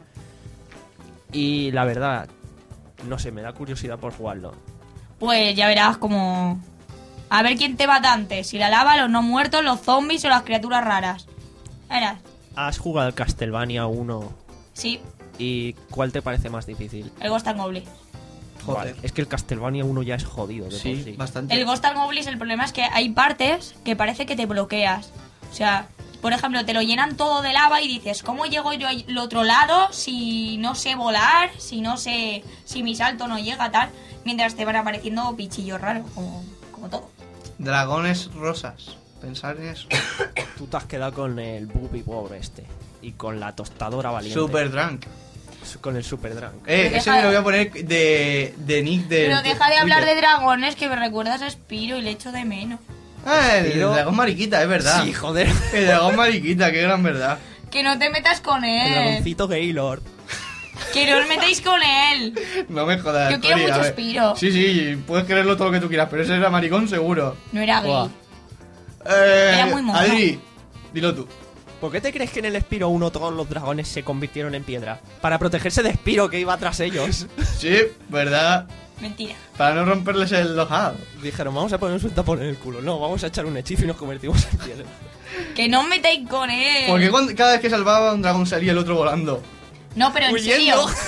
Y la verdad, no sé, me da curiosidad por jugarlo. Pues ya verás como... A ver quién te mata antes, si la lava, los no muertos, los zombies o las criaturas raras. Verás. ¿Has jugado al Castlevania uno Sí, y cuál te parece más difícil? el Ghost and Goblins. Joder. Vale, es que el Castlevania uno ya es jodido de Sí, por sí. bastante. El Ghost and Goblins, el problema es que hay partes que parece que te bloqueas. O sea, por ejemplo, te lo llenan todo de lava y dices, ¿cómo llego yo al otro lado si no sé volar, si no sé, si mi salto no llega tal? Mientras te van apareciendo bichillos raros, como, como todo. Dragones rosas. Pensar en eso. Tú te has quedado con el Booby Pobre este y con la tostadora valiente. Super drunk. Con el Super Drunk. Eh, Pero ese deja me lo de- voy a poner de, de nick de. Pero deja de hablar de dragones, que me recuerdas a Spiro y le echo de menos. Ah, el Spiro. dragón mariquita, es verdad. Sí, joder. El dragón mariquita, qué gran verdad. Que no te metas con El él. dragoncito Gaylord. Que no os metéis con él. No me jodas. Yo quiero Cori, a mucho ver. Spiro. Sí, sí, puedes creerlo todo lo que tú quieras, pero ese era maricón seguro. No era gay. Buah. Eh, Era muy mono. Adri, dilo tú. ¿Por qué te crees que en el Spiro uno todos los dragones se convirtieron en piedra? Para protegerse de Spiro que iba tras ellos. Sí, verdad. Mentira. Para no romperles el ojado. Dijeron, vamos a poner un sueltapón en el culo. No, vamos a echar un hechizo y nos convertimos en piedra. Que no os metáis con él. Porque cuando- cada vez que salvaba un dragón salía el otro volando. No, pero en Huyendo. serio.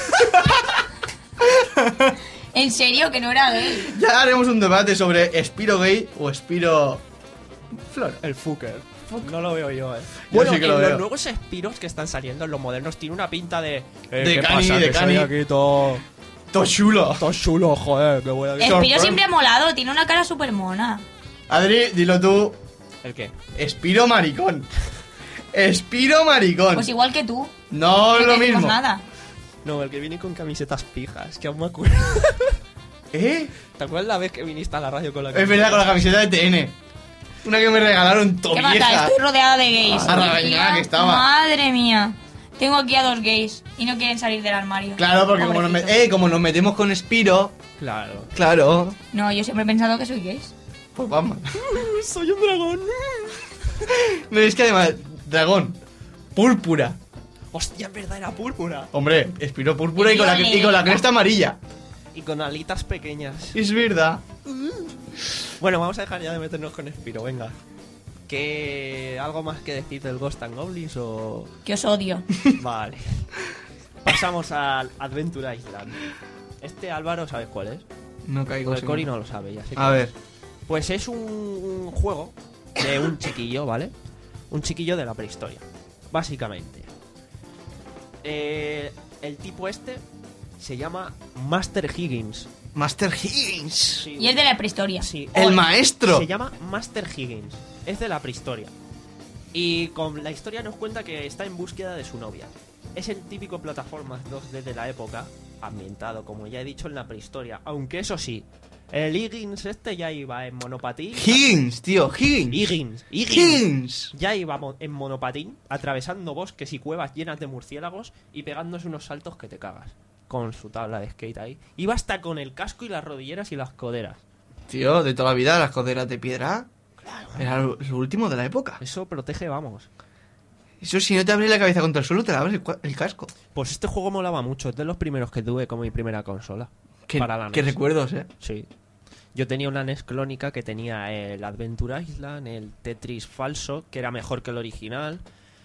En serio, que no era gay. Ya haremos un debate sobre Spiro gay o Spiro flor. El fucker. No lo veo yo, eh. Yo Bueno, sí que en lo los veo. nuevos Spiros que están saliendo, en los modernos, tiene una pinta de... eh, De ¿qué cani, pasa? de Que cani. soy aquí todo... Todo chulo. Todo chulo, joder, que voy a... Spiro sorprende. siempre ha molado, tiene una cara súper mona. Adri, dilo tú. ¿El qué? Spiro maricón. Spiro maricón. Pues igual que tú. No es No lo decimos mismo. nada. No, el que viene con camisetas pijas, que aún me acuerdo. ¿Eh? ¿Te acuerdas la vez que viniste a la radio con la Es verdad, con la camiseta de T N. Una que me regalaron ¿Qué mata? vieja. Estoy rodeada de gays. Ah, la regañada que estaba. Madre mía. Tengo aquí a dos gays y no quieren salir del armario. Claro, porque como nos, met- Pobrecitos. eh, como nos metemos con Spiro, Claro. claro, No, yo siempre he pensado que soy gays. pues vamos. Soy un dragón. No, es que además, dragón, púrpura. Hostia, en verdad era púrpura. Hombre, Spiro púrpura y con, la, y con la cresta amarilla. Y con alitas pequeñas. Es verdad. Bueno, vamos a dejar ya de meternos con Spiro, venga. ¿Qué... ¿Algo más que decir del Ghost and Goblins o...? Que os odio. Vale. Pasamos al Adventure Island. Este Álvaro, ¿sabes cuál es? No caigo. Porque sí. Cory no lo sabe, ya sé. A que- ver. Pues es un, un juego de un chiquillo, ¿vale? Un chiquillo de la prehistoria, básicamente. Eh, el tipo este se llama Master Higgins. Master Higgins. Sí, Y es de la prehistoria. sí. El Oye, maestro. Se llama Master Higgins. Es de la prehistoria. Y con la historia nos cuenta que está en búsqueda de su novia. Es el típico plataformas dos D de la época, ambientado, como ya he dicho, en la prehistoria. Aunque eso sí, El Higgins este ya iba en monopatín. Higgins, tío, Higgins. Higgins, Higgins. Higgins. Ya iba mo- en monopatín, atravesando bosques y cuevas llenas de murciélagos y pegándose unos saltos que te cagas. Con su tabla de skate ahí. Iba hasta con el casco y las rodilleras y las coderas. Tío, de toda la vida, las coderas de piedra. Era lo, lo último de la época. Eso protege, vamos. Eso si no te abres la cabeza contra el suelo, te la abres el, cua- el casco. Pues este juego molaba mucho. Es de los primeros que tuve como mi primera consola. Qué, para la qué N E S. recuerdos, eh. Sí. Yo tenía una N E S clónica que tenía el Adventure Island, el Tetris falso, que era mejor que el original.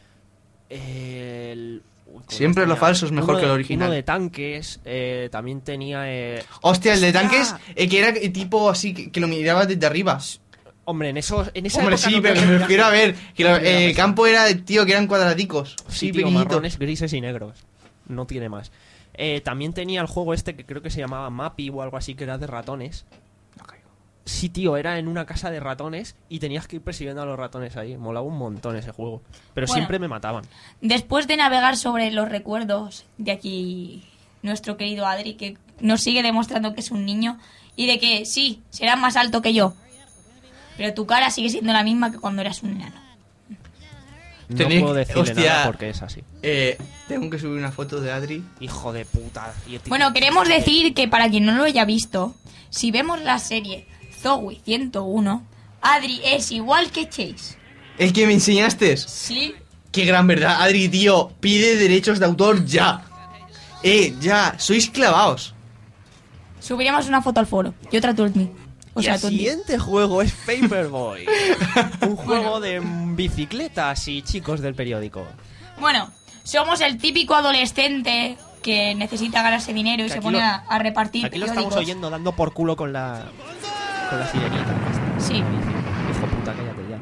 El... Uy, ¿cómo Siempre tenía? lo falso es mejor Uno que el de- original. Uno de tanques, eh, también tenía... eh, Hostia, el de ¡Hostia! tanques, eh, que era eh, tipo así, que, que lo mirabas desde arriba. Hombre, en, esos, en esa Hombre, época sí, no pero creo me que refiero a ver, que lo- no hubiera eh, el pasado. campo era, de- tío, que eran cuadraditos. Sí, Sí, tío, pequeñitos. marrones, grises y negros. No tiene más. Eh, también tenía el juego este que creo que se llamaba Mappy o algo así, que era de ratones. Sí, tío, era en una casa de ratones y tenías que ir persiguiendo a los ratones ahí. Molaba un montón ese juego. Pero Bueno. siempre me mataban. Después de navegar sobre los recuerdos de aquí nuestro querido Adri, que nos sigue demostrando que es un niño, y de que sí, serás más alto que yo, pero tu cara sigue siendo la misma que cuando eras un enano. No Tenéis- puedo decirle hostia. nada porque es así. Eh, tengo que subir una foto de Adri. Hijo de puta. tío, tío. Bueno, queremos decir que para quien no lo haya visto, si vemos la serie Zoey ciento uno, Adri es igual que Chase. El que me enseñaste. Sí. Qué gran verdad, Adri, tío. Pide derechos de autor ya. Eh, ya, sois clavaos. Subiremos una foto al foro y otra tú mí. O Y sea, el tú a ti. siguiente juego es Paperboy. Un juego de mm, bicicletas y chicos del periódico. Bueno, somos el típico adolescente que necesita ganarse dinero y Que se aquí pone lo- a, a repartir Aquí lo estamos periódicos. oyendo dando por culo con la con la sirenita. Sí. Hijo puta, cállate ya.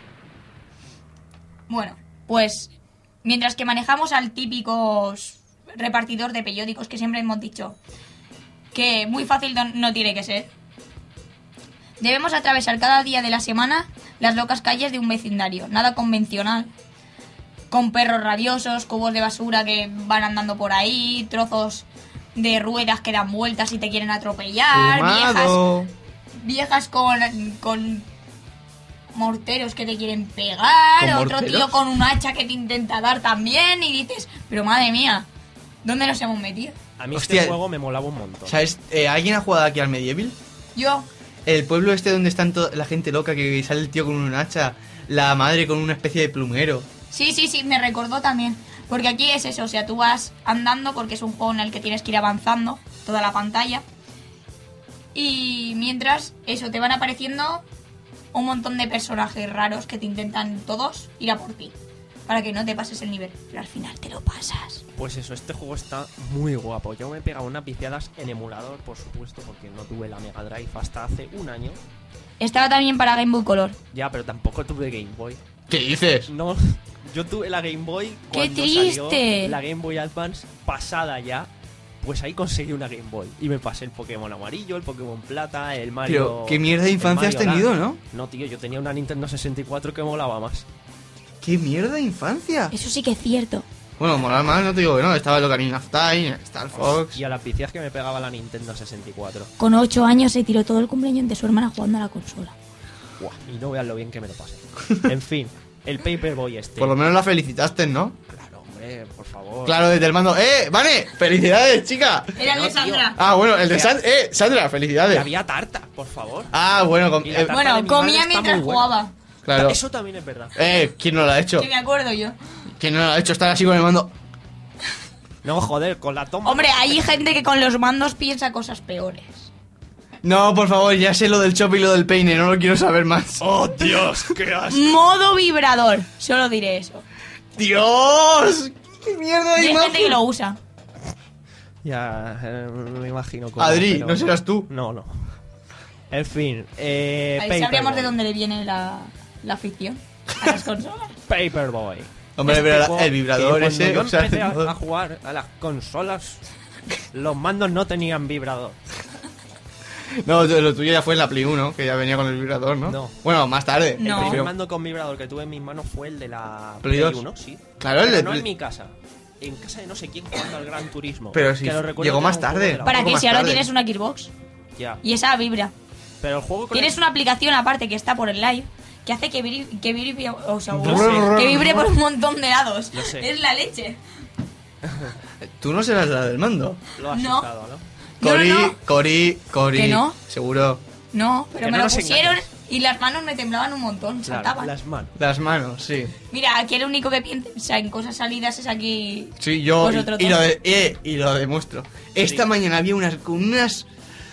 Bueno, pues mientras que manejamos al típico repartidor de periódicos que siempre hemos dicho que muy fácil no, no tiene que ser, debemos atravesar cada día de la semana las locas calles de un vecindario, nada convencional, con perros rabiosos, cubos de basura que van andando por ahí, trozos de ruedas que dan vueltas y te quieren atropellar, viejas, Fumado. viejas con, con morteros que te quieren pegar, ¿Con otro morteros? tío con un hacha que te intenta dar también y dices, pero madre mía, ¿dónde nos hemos metido? A mí Hostia. este juego me molaba un montón. ¿Sabes? Eh, ¿Alguien ha jugado aquí al Medieval? Yo, El pueblo este donde están to- la gente loca, que sale el tío con un hacha, la madre con una especie de plumero. sí, sí, sí, me recordó también, porque aquí es eso, o sea, tú vas andando porque es un juego en el que tienes que ir avanzando toda la pantalla y mientras eso te van apareciendo un montón de personajes raros que te intentan todos ir a por ti para que no te pases el nivel, pero al final te lo pasas. Pues eso, este juego está muy guapo. Yo me he pegado unas viciadas en emulador, por supuesto, porque no tuve la Mega Drive hasta hace un año. Estaba también para Game Boy Color. Ya, pero tampoco tuve Game Boy. ¿Qué dices? No, yo tuve la Game Boy ¡Qué cuando triste! salió la Game Boy Advance pasada ya. Pues ahí conseguí una Game Boy y me pasé el Pokémon amarillo, el Pokémon plata, el Mario. Pero, ¿qué mierda de el infancia has Mario tenido, Land. no? No, tío, yo tenía una Nintendo sesenta y cuatro que molaba más. ¿Qué mierda de infancia? Eso sí que es cierto. Bueno, molar más, no te digo que no. Estaba el Ocarina of Time, Star Fox. Y a las vicias que me pegaba la Nintendo sesenta y cuatro. Con ocho años se tiró todo el cumpleaños de su hermana jugando a la consola. Buah, y no vean lo bien que me lo pasé. En fin, el Paperboy este. Por lo menos la felicitaste, ¿no? Claro, hombre, por favor. Claro, desde el mando. ¡Eh, Vane! ¡Felicidades, chica! Era el No, de Sandra. Ah, bueno, el de Sandra. ¡Eh, Sandra! Que ¡Felicidades! había tarta, por favor. Ah, bueno, com- Y la eh, tarta de Bueno, mi madre comía está mientras muy buena. jugaba. claro. Eso también es verdad. Eh, ¿quién no lo ha hecho? Que me acuerdo yo. ¿Quién no lo ha hecho? Estar así con el mando. No, joder, con la toma. Hombre, hay gente que con los mandos piensa cosas peores. No, por favor, ya sé lo del chop y lo del peine, no lo quiero saber más. ¡Oh, Dios! ¡Qué asco! Modo vibrador. Solo diré eso. ¡Dios! ¡Qué mierda Y de hay gente que imagen! lo usa. Ya, eh, me imagino cómo, Adri, pero- no serás tú. No, no. En fin, eh. Ahí sabríamos Paperboy. de dónde le viene la, la afición a las consolas. Paperboy. Hombre, Este pero juego el vibrador que ese, Cuando o yo sea, empecé a, todo- a jugar a las consolas, los mandos no tenían vibrador. No, lo tuyo ya fue en la Play uno, que ya venía con el vibrador, ¿no? No. Bueno, más tarde. No. El primer Pero- mando con vibrador que tuve en mis manos fue el de la Play dos. uno, sí. Claro, el Pero de no Play- en mi casa. En casa de no sé quién jugando al Gran Turismo. Pero si Que lo recuerdo llegó que más era un juego tarde. de la- ¿Para poco qué? más Si ahora tarde. tienes una Xbox. Ya. Y esa vibra. Pero el juego con Tienes el- una aplicación aparte que está por el live que hace que vibre, que vibre, o sea, Lo sé. que vibre por un montón de lados. Lo sé. Es la leche. Tú no serás la del mando. Lo has No. usado, ¿no? No, Cori, no, no. Cori, Cori. ¿Que no? Seguro. No, pero Que me no lo nos pusieron engañes. y las manos me temblaban un montón, Claro, saltaban. las manos. Las manos, sí. Mira, aquí el único que piensa en cosas salidas es aquí. Sí, yo. Vosotros Y, y dos. lo de- eh, y lo demuestro. Esta Sí. mañana había unas. Con unas.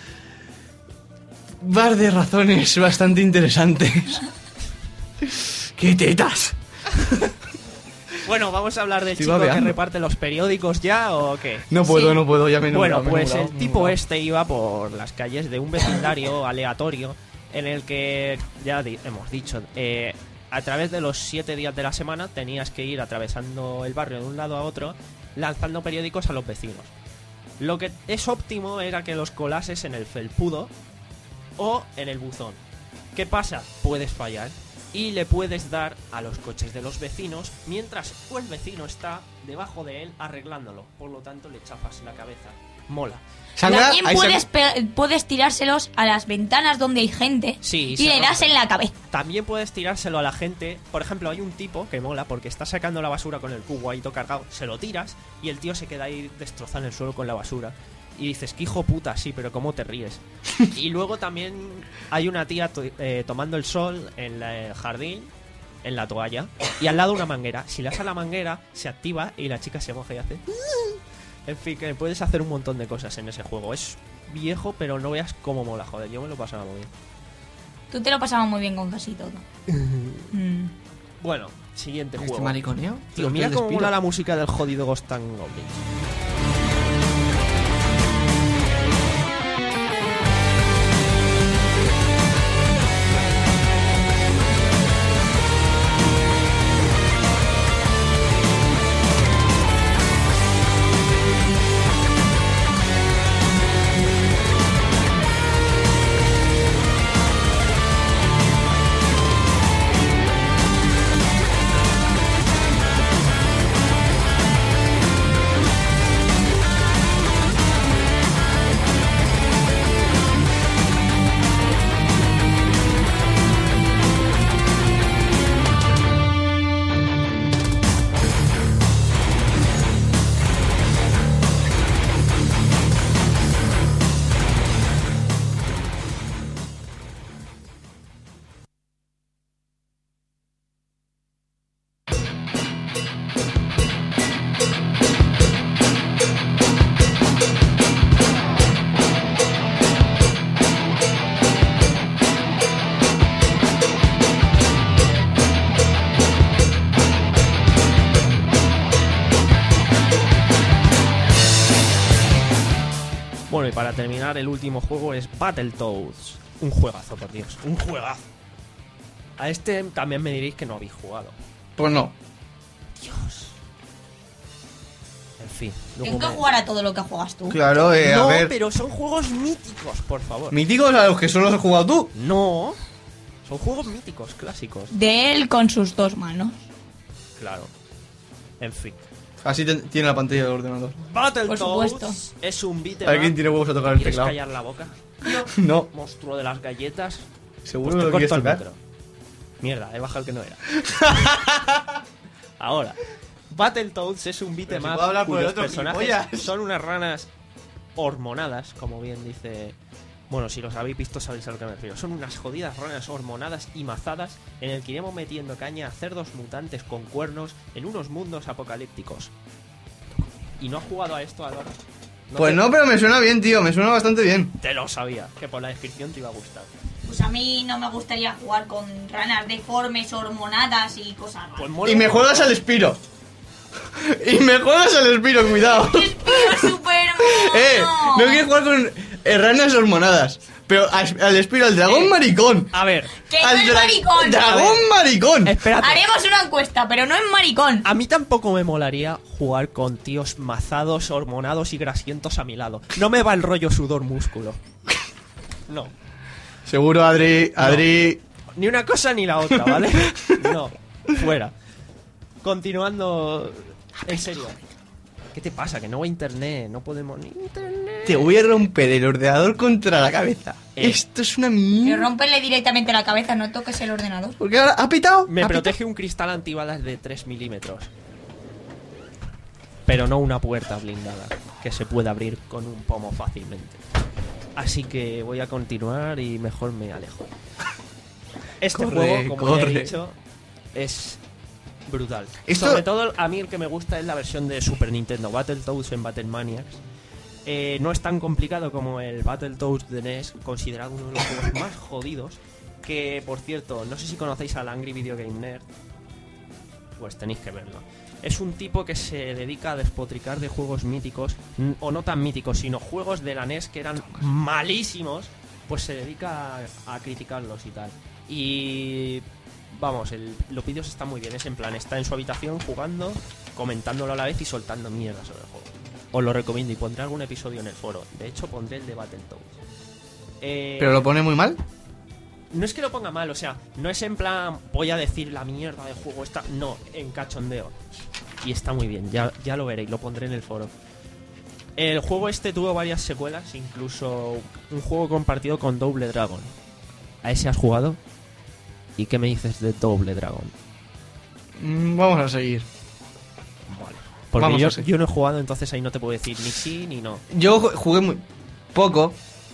Bar de razones bastante interesantes. ¡Qué tetas! Bueno, vamos a hablar del Estoy chico que babeando. reparte los periódicos ya o qué. No puedo, Sí. no puedo, ya me he Bueno, nublado, me he pues nublado, el me he tipo nublado. este iba por las calles de un vecindario aleatorio en el que, ya di- hemos dicho, eh, a través de los siete días de la semana tenías que ir atravesando el barrio de un lado a otro lanzando periódicos a los vecinos. Lo que es óptimo era que los colases en el felpudo o en el buzón. ¿Qué pasa? Puedes fallar y le puedes dar a los coches de los vecinos mientras el vecino está debajo de él arreglándolo. Por lo tanto, le chafas la cabeza. Mola. Sandra, También ahí puedes, Sandra- pe- puedes tirárselos a las ventanas donde hay gente Sí, y se le das rompe. en la cabeza. También puedes tirárselo a la gente. Por ejemplo, hay un tipo que mola porque está sacando la basura con el cubo ahí todo cargado. Se lo tiras y el tío se queda ahí destrozando el suelo con la basura. Y dices, que hijo puta, sí, pero ¿cómo te ríes? Y luego también hay una tía to- eh, tomando el sol en la- el jardín, en la toalla, y al lado una manguera. Si le das a la manguera, se activa y la chica se moja y hace... En fin, que puedes hacer un montón de cosas en ese juego. Es viejo, pero no veas cómo mola, joder. Yo me lo pasaba muy bien. Tú te lo pasabas muy bien con casi todo. Mm. Bueno, siguiente ¿Este juego. mariconeo? Tío, ¿Qué mira cómo despiro? mola la música del jodido Ghost and Goblins. Bueno, y para terminar, el último juego es Battletoads. Un juegazo, por Dios. Un juegazo. A este también me diréis que no habéis jugado. Pues no. Dios. En fin. luego Tengo que me- jugar a todo lo que juegas tú. Claro, eh, no, a ver. pero son juegos míticos, por favor. Míticos a los que solo has jugado tú. No. Son juegos míticos, clásicos. De él con sus dos manos. Claro. En fin. Así te- tiene la pantalla del ordenador. Battletoads supuesto. es un beat'em ¿Alguien up. tiene huevos a tocar el ¿Quieres teclado? callar la boca? No. Monstruo de las galletas. ¿Seguro Pues que te lo quieres corto el tocar? micro. Mierda, he bajado el que no era. Ahora, Battletoads es un beat'em Pero si up puedo hablar por el cuyos otro, personajes gilipollas. son unas ranas hormonadas, como bien dice... Bueno, si los habéis visto sabéis a lo que me refiero. Son unas jodidas ranas hormonadas y mazadas en el que iremos metiendo caña a cerdos mutantes con cuernos en unos mundos apocalípticos. ¿Y no has jugado a esto, Álvaro? Pues te- no, pero me suena bien, tío. Me suena bastante bien. Te lo sabía, que por la descripción te iba a gustar. Pues a mí no me gustaría jugar con ranas deformes, hormonadas y cosas raras. Pues mola Y me un juegas al Espiro. Y me juegas al Espiro, cuidado. ¡Qué espíritu super mono! Eh, no quieres jugar con eh, ranas hormonadas. Pero al, al Espiro, al dragón Eh. maricón. A ver, ¡Que no Al es dra- maricón! Dragón maricón. espérate. Haremos una encuesta, pero no es maricón. A mí tampoco me molaría jugar con tíos mazados, hormonados y grasientos a mi lado. No me va el rollo sudor músculo. No. Seguro, Adri. Adri. Ni una cosa ni la otra, ¿vale? No. Fuera. Continuando. En serio. ¿Qué te pasa? Que no va a internet, no podemos ni internet. Te voy a romper el ordenador contra la cabeza. Eh. Esto es una Pero mierda. rómpele directamente la cabeza, no toques el ordenador. Porque ahora ha pitado. Me ha protege un cristal antibalas de tres milímetros. Pero no una puerta blindada que se puede abrir con un pomo fácilmente. Así que voy a continuar y mejor me alejo. Este Corre, juego, como ya corre. he dicho, es brutal. Esto- Sobre todo, a mí el que me gusta es la versión de Super Nintendo, Battletoads en Battlemaniacs. Eh, no es tan complicado como el Battletoads de N E S, considerado uno de los juegos más jodidos. Que, por cierto, no sé si conocéis al Angry Video Game Nerd. Pues tenéis que verlo. Es un tipo que se dedica a despotricar de juegos míticos, n- o no tan míticos, sino juegos de la N E S que eran malísimos, pues se dedica a, a criticarlos y tal. Y vamos, el, los vídeos están muy bien, es en plan, está en su habitación jugando, comentándolo a la vez y soltando mierda sobre el juego. Os lo recomiendo y pondré algún episodio en el foro. De hecho, pondré el de Battletoads. Eh, Pero lo pone muy mal. no es que lo ponga mal, o sea, no es en plan voy a decir la mierda del juego esta, no, en cachondeo. Y está muy bien, ya, ya lo veréis, lo pondré en el foro. El juego este tuvo varias secuelas, incluso un juego compartido con Double Dragon. ¿A ese has jugado? ¿Y qué me dices de Double Dragon? Mm, Vamos a seguir. Vale. Porque Vamos yo, a seguir. yo no he jugado, entonces ahí no te puedo decir ni sí ni no. Yo ju- jugué muy poco.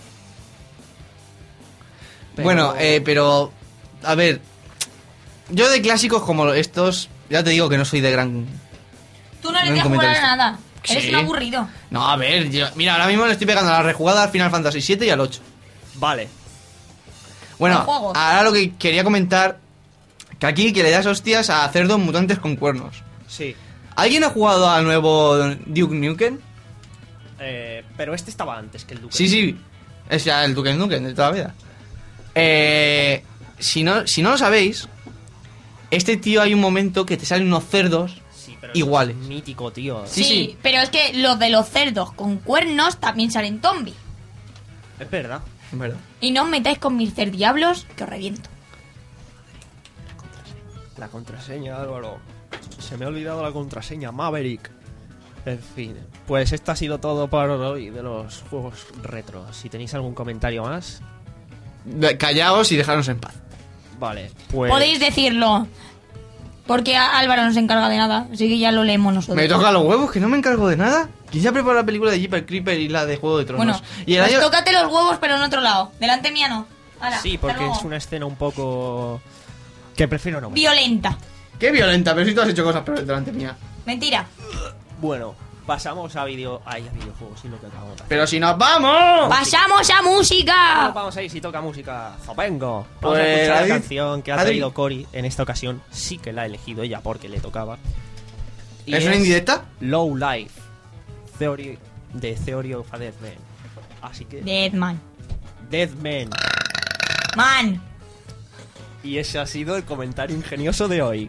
Pero- Bueno, eh, pero. A ver. Yo de clásicos como estos. Ya te digo que no soy de gran. Tú no le No tienes jugar a comentarista. nada. Eres Sí. un aburrido. No, a ver, yo- mira, ahora mismo le estoy pegando a la rejugada al Final Fantasy siete y al ocho. Vale. Bueno, Los juegos. ahora lo que quería comentar. Que aquí que le das hostias a cerdos mutantes con cuernos. Sí. ¿Alguien ha jugado al nuevo Duke Nukem? Eh, pero este estaba antes que el Duque. Sí, sí. Es ya el Duke Nukem de toda la vida. Eh, si, no, si no lo sabéis, este tío hay un momento que te salen unos cerdos. Sí, pero eso iguales. es mítico, tío. Sí, Sí, sí. pero es que los de los cerdos con cuernos también salen zombies. Es verdad. En verdad. Y no os metáis con mis cerdiablos, que os reviento. La contraseña, Álvaro. Se me ha olvidado la contraseña, Maverick. En fin, pues esto ha sido todo por hoy de los juegos retro. Si tenéis algún comentario más, De- Callaos y dejarnos en paz. vale, pues... Podéis decirlo. Porque a- Álvaro no se encarga de nada, así que ya lo leemos nosotros. Me toca los huevos, que no me encargo de nada. ¿Quién se ha preparado la película de Jeepers Creeper y la de Juego de Tronos? Bueno, y el pues año... tócate los huevos, pero en otro lado. Delante mía no. Hala, Sí, hasta porque luego. es una escena un poco... que prefiero no ver. Violenta. Qué violenta, pero si tú has hecho cosas peores delante mía. Mentira. Bueno, pasamos a video... Ay, a videojuegos, sí, lo que acabamos de hacer. Pero si nos vamos. ¡Pasamos a música! Vamos a ir si toca música. ¡Zopengo! Vamos Pues, a escuchar Adri- la canción que ha Adri- traído Cory en esta ocasión. Sí que la ha elegido ella porque le tocaba. Y ¿Es una indirecta? Low Life. Theory... de Theory of a Dead Man. Así que... Deadman. Dead Man. Man. Y ese ha sido el comentario ingenioso de hoy.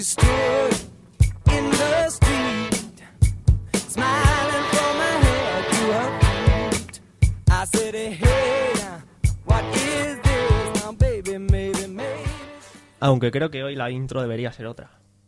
stood in the street, smiling from her head to her feet. I said, hey, what is this now, baby, maybe, maybe. Aunque creo que hoy la intro debería ser otra.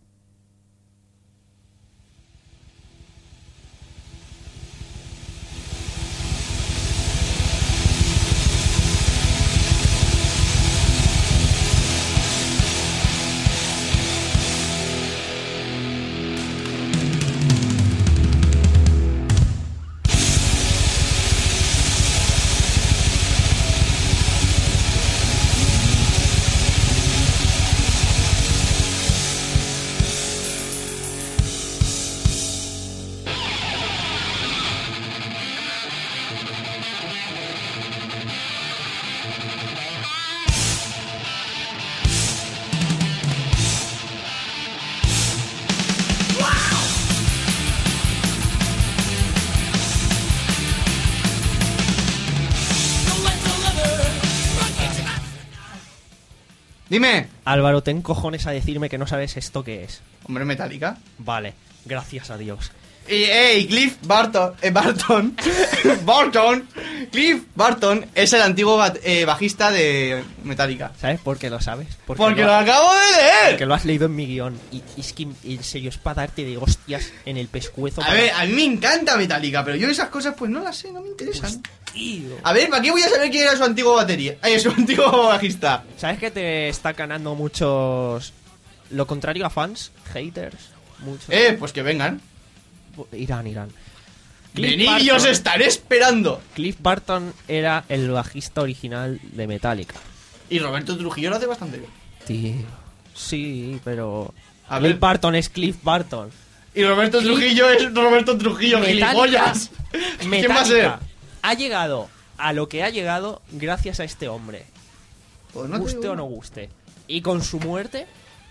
Dime. Álvaro, ten cojones a decirme que no sabes esto qué es. Hombre, Metallica. Vale, gracias a Dios. Y, ey, Cliff Barton, eh, Barton, Barton, Cliff Barton es el antiguo bat- eh, bajista de Metallica. ¿Sabes por qué lo sabes? Porque lo, lo acabo de leer. porque lo has leído en mi guión. Y, y es que en serio es para darte de hostias en el pescuezo. A para- ver, a mí me encanta Metallica, pero yo esas cosas pues no las sé, no me interesan. Tío. A ver, ¿para qué voy a saber quién era su antiguo batería? Ay, su antiguo bajista. ¿Sabes que te está ganando muchos... Lo contrario a fans, haters? Muchos. Eh, pues que vengan. Irán, Irán. Cliff Venid y os Barton- estaré esperando. Cliff Barton era el bajista original de Metallica. Y Roberto Trujillo lo hace bastante bien. Tío. Sí, pero... A Cliff ver. Barton es Cliff Barton. Y Roberto Cliff- Trujillo es Roberto Trujillo, Metallica- gilipollas. ¿Quién va a ser? Metallica ha llegado a lo que ha llegado gracias a este hombre. Pues no te Guste digo o no nada. guste. Y con su muerte,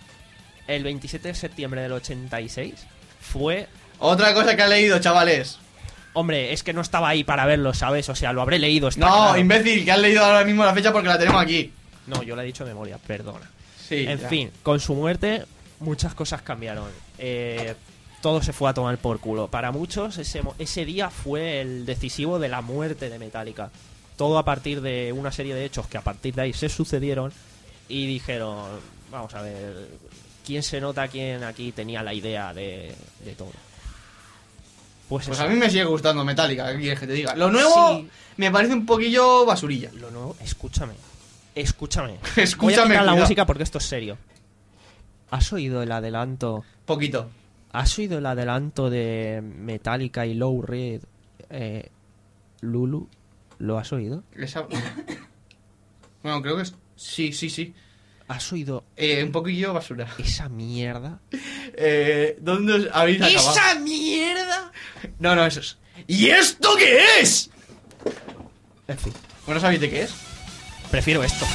el veintisiete de septiembre del ochenta y seis, fue... Otra cosa que ha leído, chavales. Hombre, es que no estaba ahí para verlo, ¿sabes? O sea, lo habré leído. Está No, claro. imbécil, que has leído ahora mismo la fecha porque la tenemos aquí. No, yo lo he dicho de memoria, perdona. Sí. En ya. fin, con su muerte, muchas cosas cambiaron. Eh, todo se fue a tomar por culo. Para muchos, ese, mo- ese día fue el decisivo de la muerte de Metallica. Todo a partir de una serie de hechos que a partir de ahí se sucedieron y dijeron, vamos a ver, ¿quién se nota quién aquí tenía la idea de, de todo? Pues, Pues eso. a mí me sigue gustando Metallica, ¿qué quieres que te diga? Lo nuevo Sí. me parece un poquillo basurilla. Lo nuevo, escúchame. Escúchame. Escúchame, Voy a quitar la cuidado. música porque esto es serio. ¿Has oído el adelanto? Poquito. ¿Has oído el adelanto de Metallica y Low Reed? Eh, Lulu, ¿lo has oído? Esa- Bueno, creo que es... Sí, sí, sí. ¿Has oído Eh, un poquillo basura. esa mierda? Eh, ¿Dónde os habéis acabado? ¡Esa mierda! No, no, eso es... ¿Y esto qué es? En fin, Bueno, ¿sabéis de qué es? prefiero esto.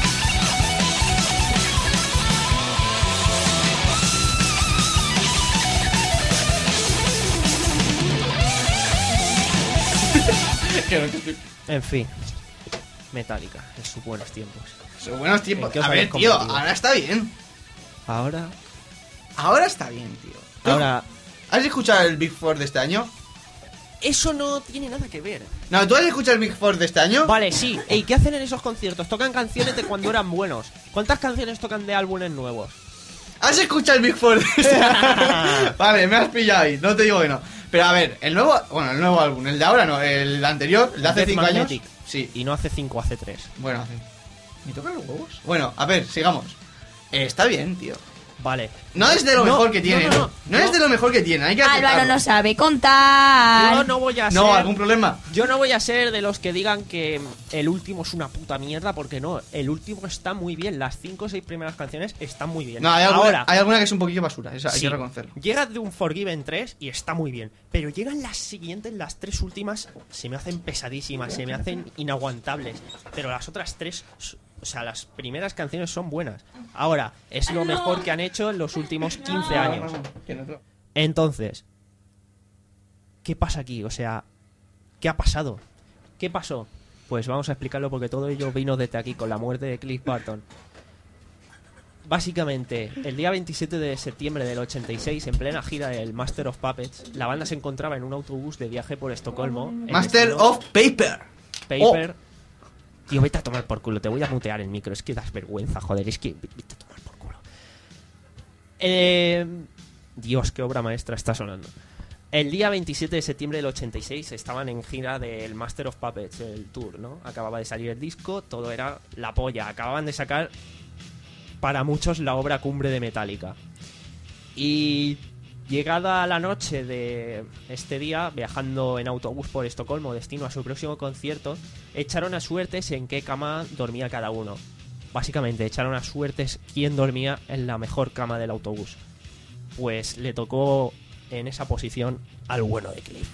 Que no, que estoy- En fin, Metallica, en sus buenos tiempos. Son buenos tiempos. ¿En qué os A ver, habéis tío, convertido? ahora está bien. Ahora, Ahora está bien, tío. ahora... ¿Has escuchado el Big Four de este año? Eso no tiene nada que ver. No, ¿tú has escuchado el Big Four de este año? Vale, sí. Ey, ¿qué hacen en esos conciertos? Tocan canciones de cuando eran buenos. ¿Cuántas canciones tocan de álbumes nuevos? ¿Has escuchado el Big Four de este año? Vale, me has pillado ahí, no te digo que no. Pero a ver, el nuevo, bueno, el nuevo álbum, el de ahora no, el anterior, el de hace Death cinco años. Magnetic. Sí, Y no hace cinco, hace tres. bueno, hace. ¿Me tocan los huevos? Bueno, a ver, sigamos. Eh, está bien, tío. Vale. No es de lo No, mejor que tiene, no, no, no, no, no. es de lo mejor que tiene, hay que Álvaro aceptarlo. no sabe contar. Yo no voy a ser... No, algún problema. Yo no voy a ser de los que digan que el último es una puta mierda, porque no. El último está muy bien. Las cinco o seis primeras canciones están muy bien. No, hay alguna, Ahora, hay alguna que es un poquillo basura, eso hay sí, que reconocerlo. llega de un Forgiven tres y está muy bien. Pero llegan las siguientes, las tres últimas, se me hacen pesadísimas, se me hacen inaguantables. Pero las otras tres, o sea, las primeras canciones son buenas. Ahora, es lo mejor que han hecho en los últimos quince años. Entonces, ¿qué pasa aquí? O sea, ¿qué ha pasado? ¿Qué pasó? Pues vamos a explicarlo porque todo ello vino desde aquí con la muerte de Cliff Barton. Básicamente, el día veintisiete de septiembre del ochenta y seis, en plena gira del Master of Puppets, la banda se encontraba en un autobús de viaje por Estocolmo. en Master destino- of Paper. Paper. Tío, vete a tomar por culo, te voy a mutear el micro, es que das vergüenza, joder, es que vete a tomar por culo. Eh, Dios, qué obra maestra está sonando. El día veintisiete de septiembre del ochenta y seis estaban en gira del Master of Puppets, el tour, ¿no? Acababa de salir el disco, todo era la polla. Acababan de sacar, para muchos, la obra cumbre de Metallica. Y llegada la noche de este día, viajando en autobús por Estocolmo, destino a su próximo concierto, echaron a suertes en qué cama dormía cada uno. Básicamente, echaron a suertes quién dormía en la mejor cama del autobús. Pues le tocó en esa posición al bueno de Cliff.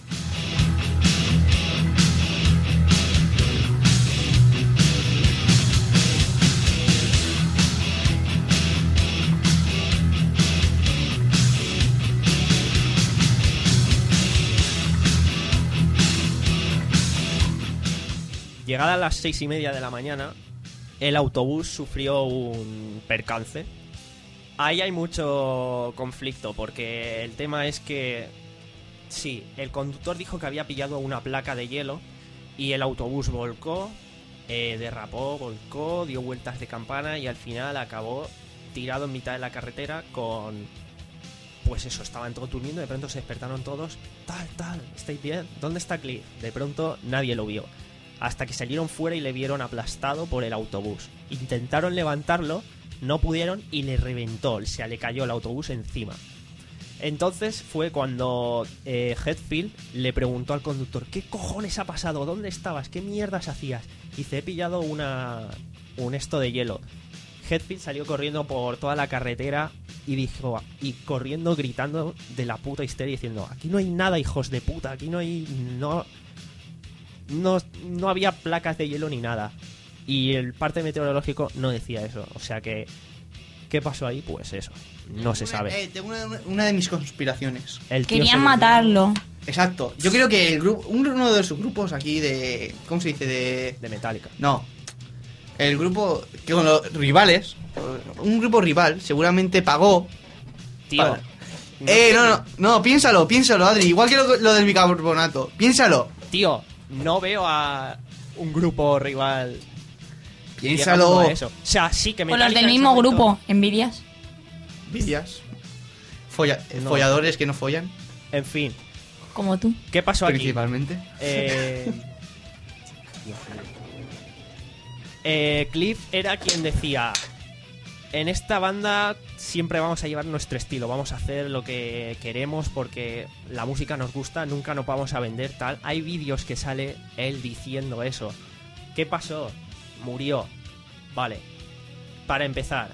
Llegada a las seis y media de la mañana, el autobús sufrió un percance. Ahí hay mucho conflicto, porque el tema es que, sí, el conductor dijo que había pillado una placa de hielo y el autobús volcó, eh, derrapó, volcó, dio vueltas de campana y al final acabó tirado en mitad de la carretera con... Pues eso, estaban todos durmiendo, de pronto se despertaron todos, tal, tal, ¿estáis bien? ¿Dónde está Cliff? De pronto nadie lo vio, hasta que salieron fuera y le vieron aplastado por el autobús. Intentaron levantarlo, no pudieron y le reventó, o sea, le cayó el autobús encima. Entonces fue cuando eh, Hetfield le preguntó al conductor: ¿qué cojones ha pasado? ¿Dónde estabas? ¿Qué mierdas hacías? Y dice: he pillado una, un esto de hielo. Hetfield salió corriendo por toda la carretera y dijo, y corriendo gritando de la puta histeria diciendo: aquí no hay nada, hijos de puta, aquí no hay... no no, no había placas de hielo ni nada. Y el parte meteorológico no decía eso. O sea que, ¿qué pasó ahí? Pues eso, no se sabe. Eh, tengo una, una de mis conspiraciones. El tío Querían se- matarlo. Exacto. Yo creo que el grupo, uno de sus grupos aquí de... ¿Cómo se dice? De... De Metallica. No. El grupo que con los rivales, un grupo rival seguramente pagó. Tío. Para- eh, no, no, no, piénsalo, piénsalo, Adri. Igual que lo, lo del bicarbonato. Piénsalo. Tío, no veo a un grupo rival. Piénsalo. llegando a eso. O sea, sí que Con los Metallica del en ese mismo momento- grupo, envidias. Villas. Folla- eh, No. Folladores que no follan, En fin, Como tú. ¿qué pasó aquí? principalmente. Eh... eh, Cliff era quien decía: en esta banda siempre vamos a llevar nuestro estilo, vamos a hacer lo que queremos porque la música nos gusta, nunca nos vamos a vender tal. Hay vídeos que sale él diciendo eso. ¿Qué pasó? Murió. Vale. Para empezar,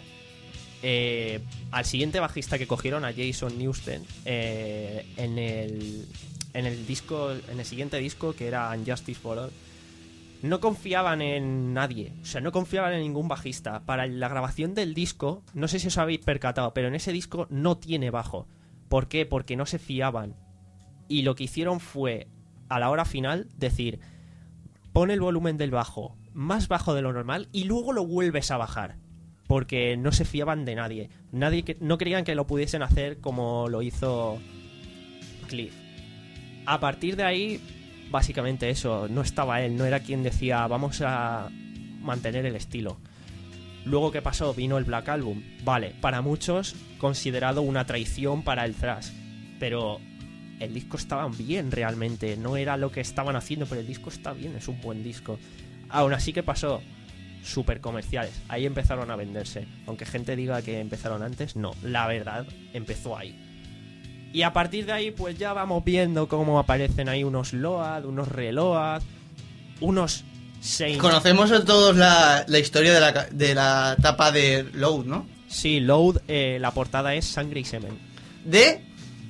eh, al siguiente bajista que cogieron, a Jason Newsted, eh, en el en el disco, en el siguiente disco, que era Unjustice for All, no confiaban en nadie, o sea, no confiaban en ningún bajista. Para la grabación del disco, no sé si os habéis percatado, pero en ese disco no tiene bajo. ¿Por qué? Porque no se fiaban. Y lo que hicieron fue, a la hora final, decir: pon el volumen del bajo más bajo de lo normal y luego lo vuelves a bajar. Porque no se fiaban de nadie. Nadie que, no creían que lo pudiesen hacer como lo hizo Cliff. A partir de ahí, básicamente eso, no estaba él, no era quien decía vamos a mantener el estilo. Luego, ¿qué pasó? Vino el Black Album. Vale, para muchos considerado una traición para el thrash, pero el disco estaba bien realmente, no era lo que estaban haciendo, pero el disco está bien, es un buen disco. Aún así, ¿qué pasó? Súper comerciales, ahí empezaron a venderse. Aunque gente diga que empezaron antes, no, la verdad empezó ahí. Y a partir de ahí, pues ya vamos viendo cómo aparecen ahí unos Load, unos Reload, unos Saint. Conocemos todos la, la historia de la, ca- de la tapa de Load, ¿no? Sí, Load, eh, la portada es Sangre y Semen. De...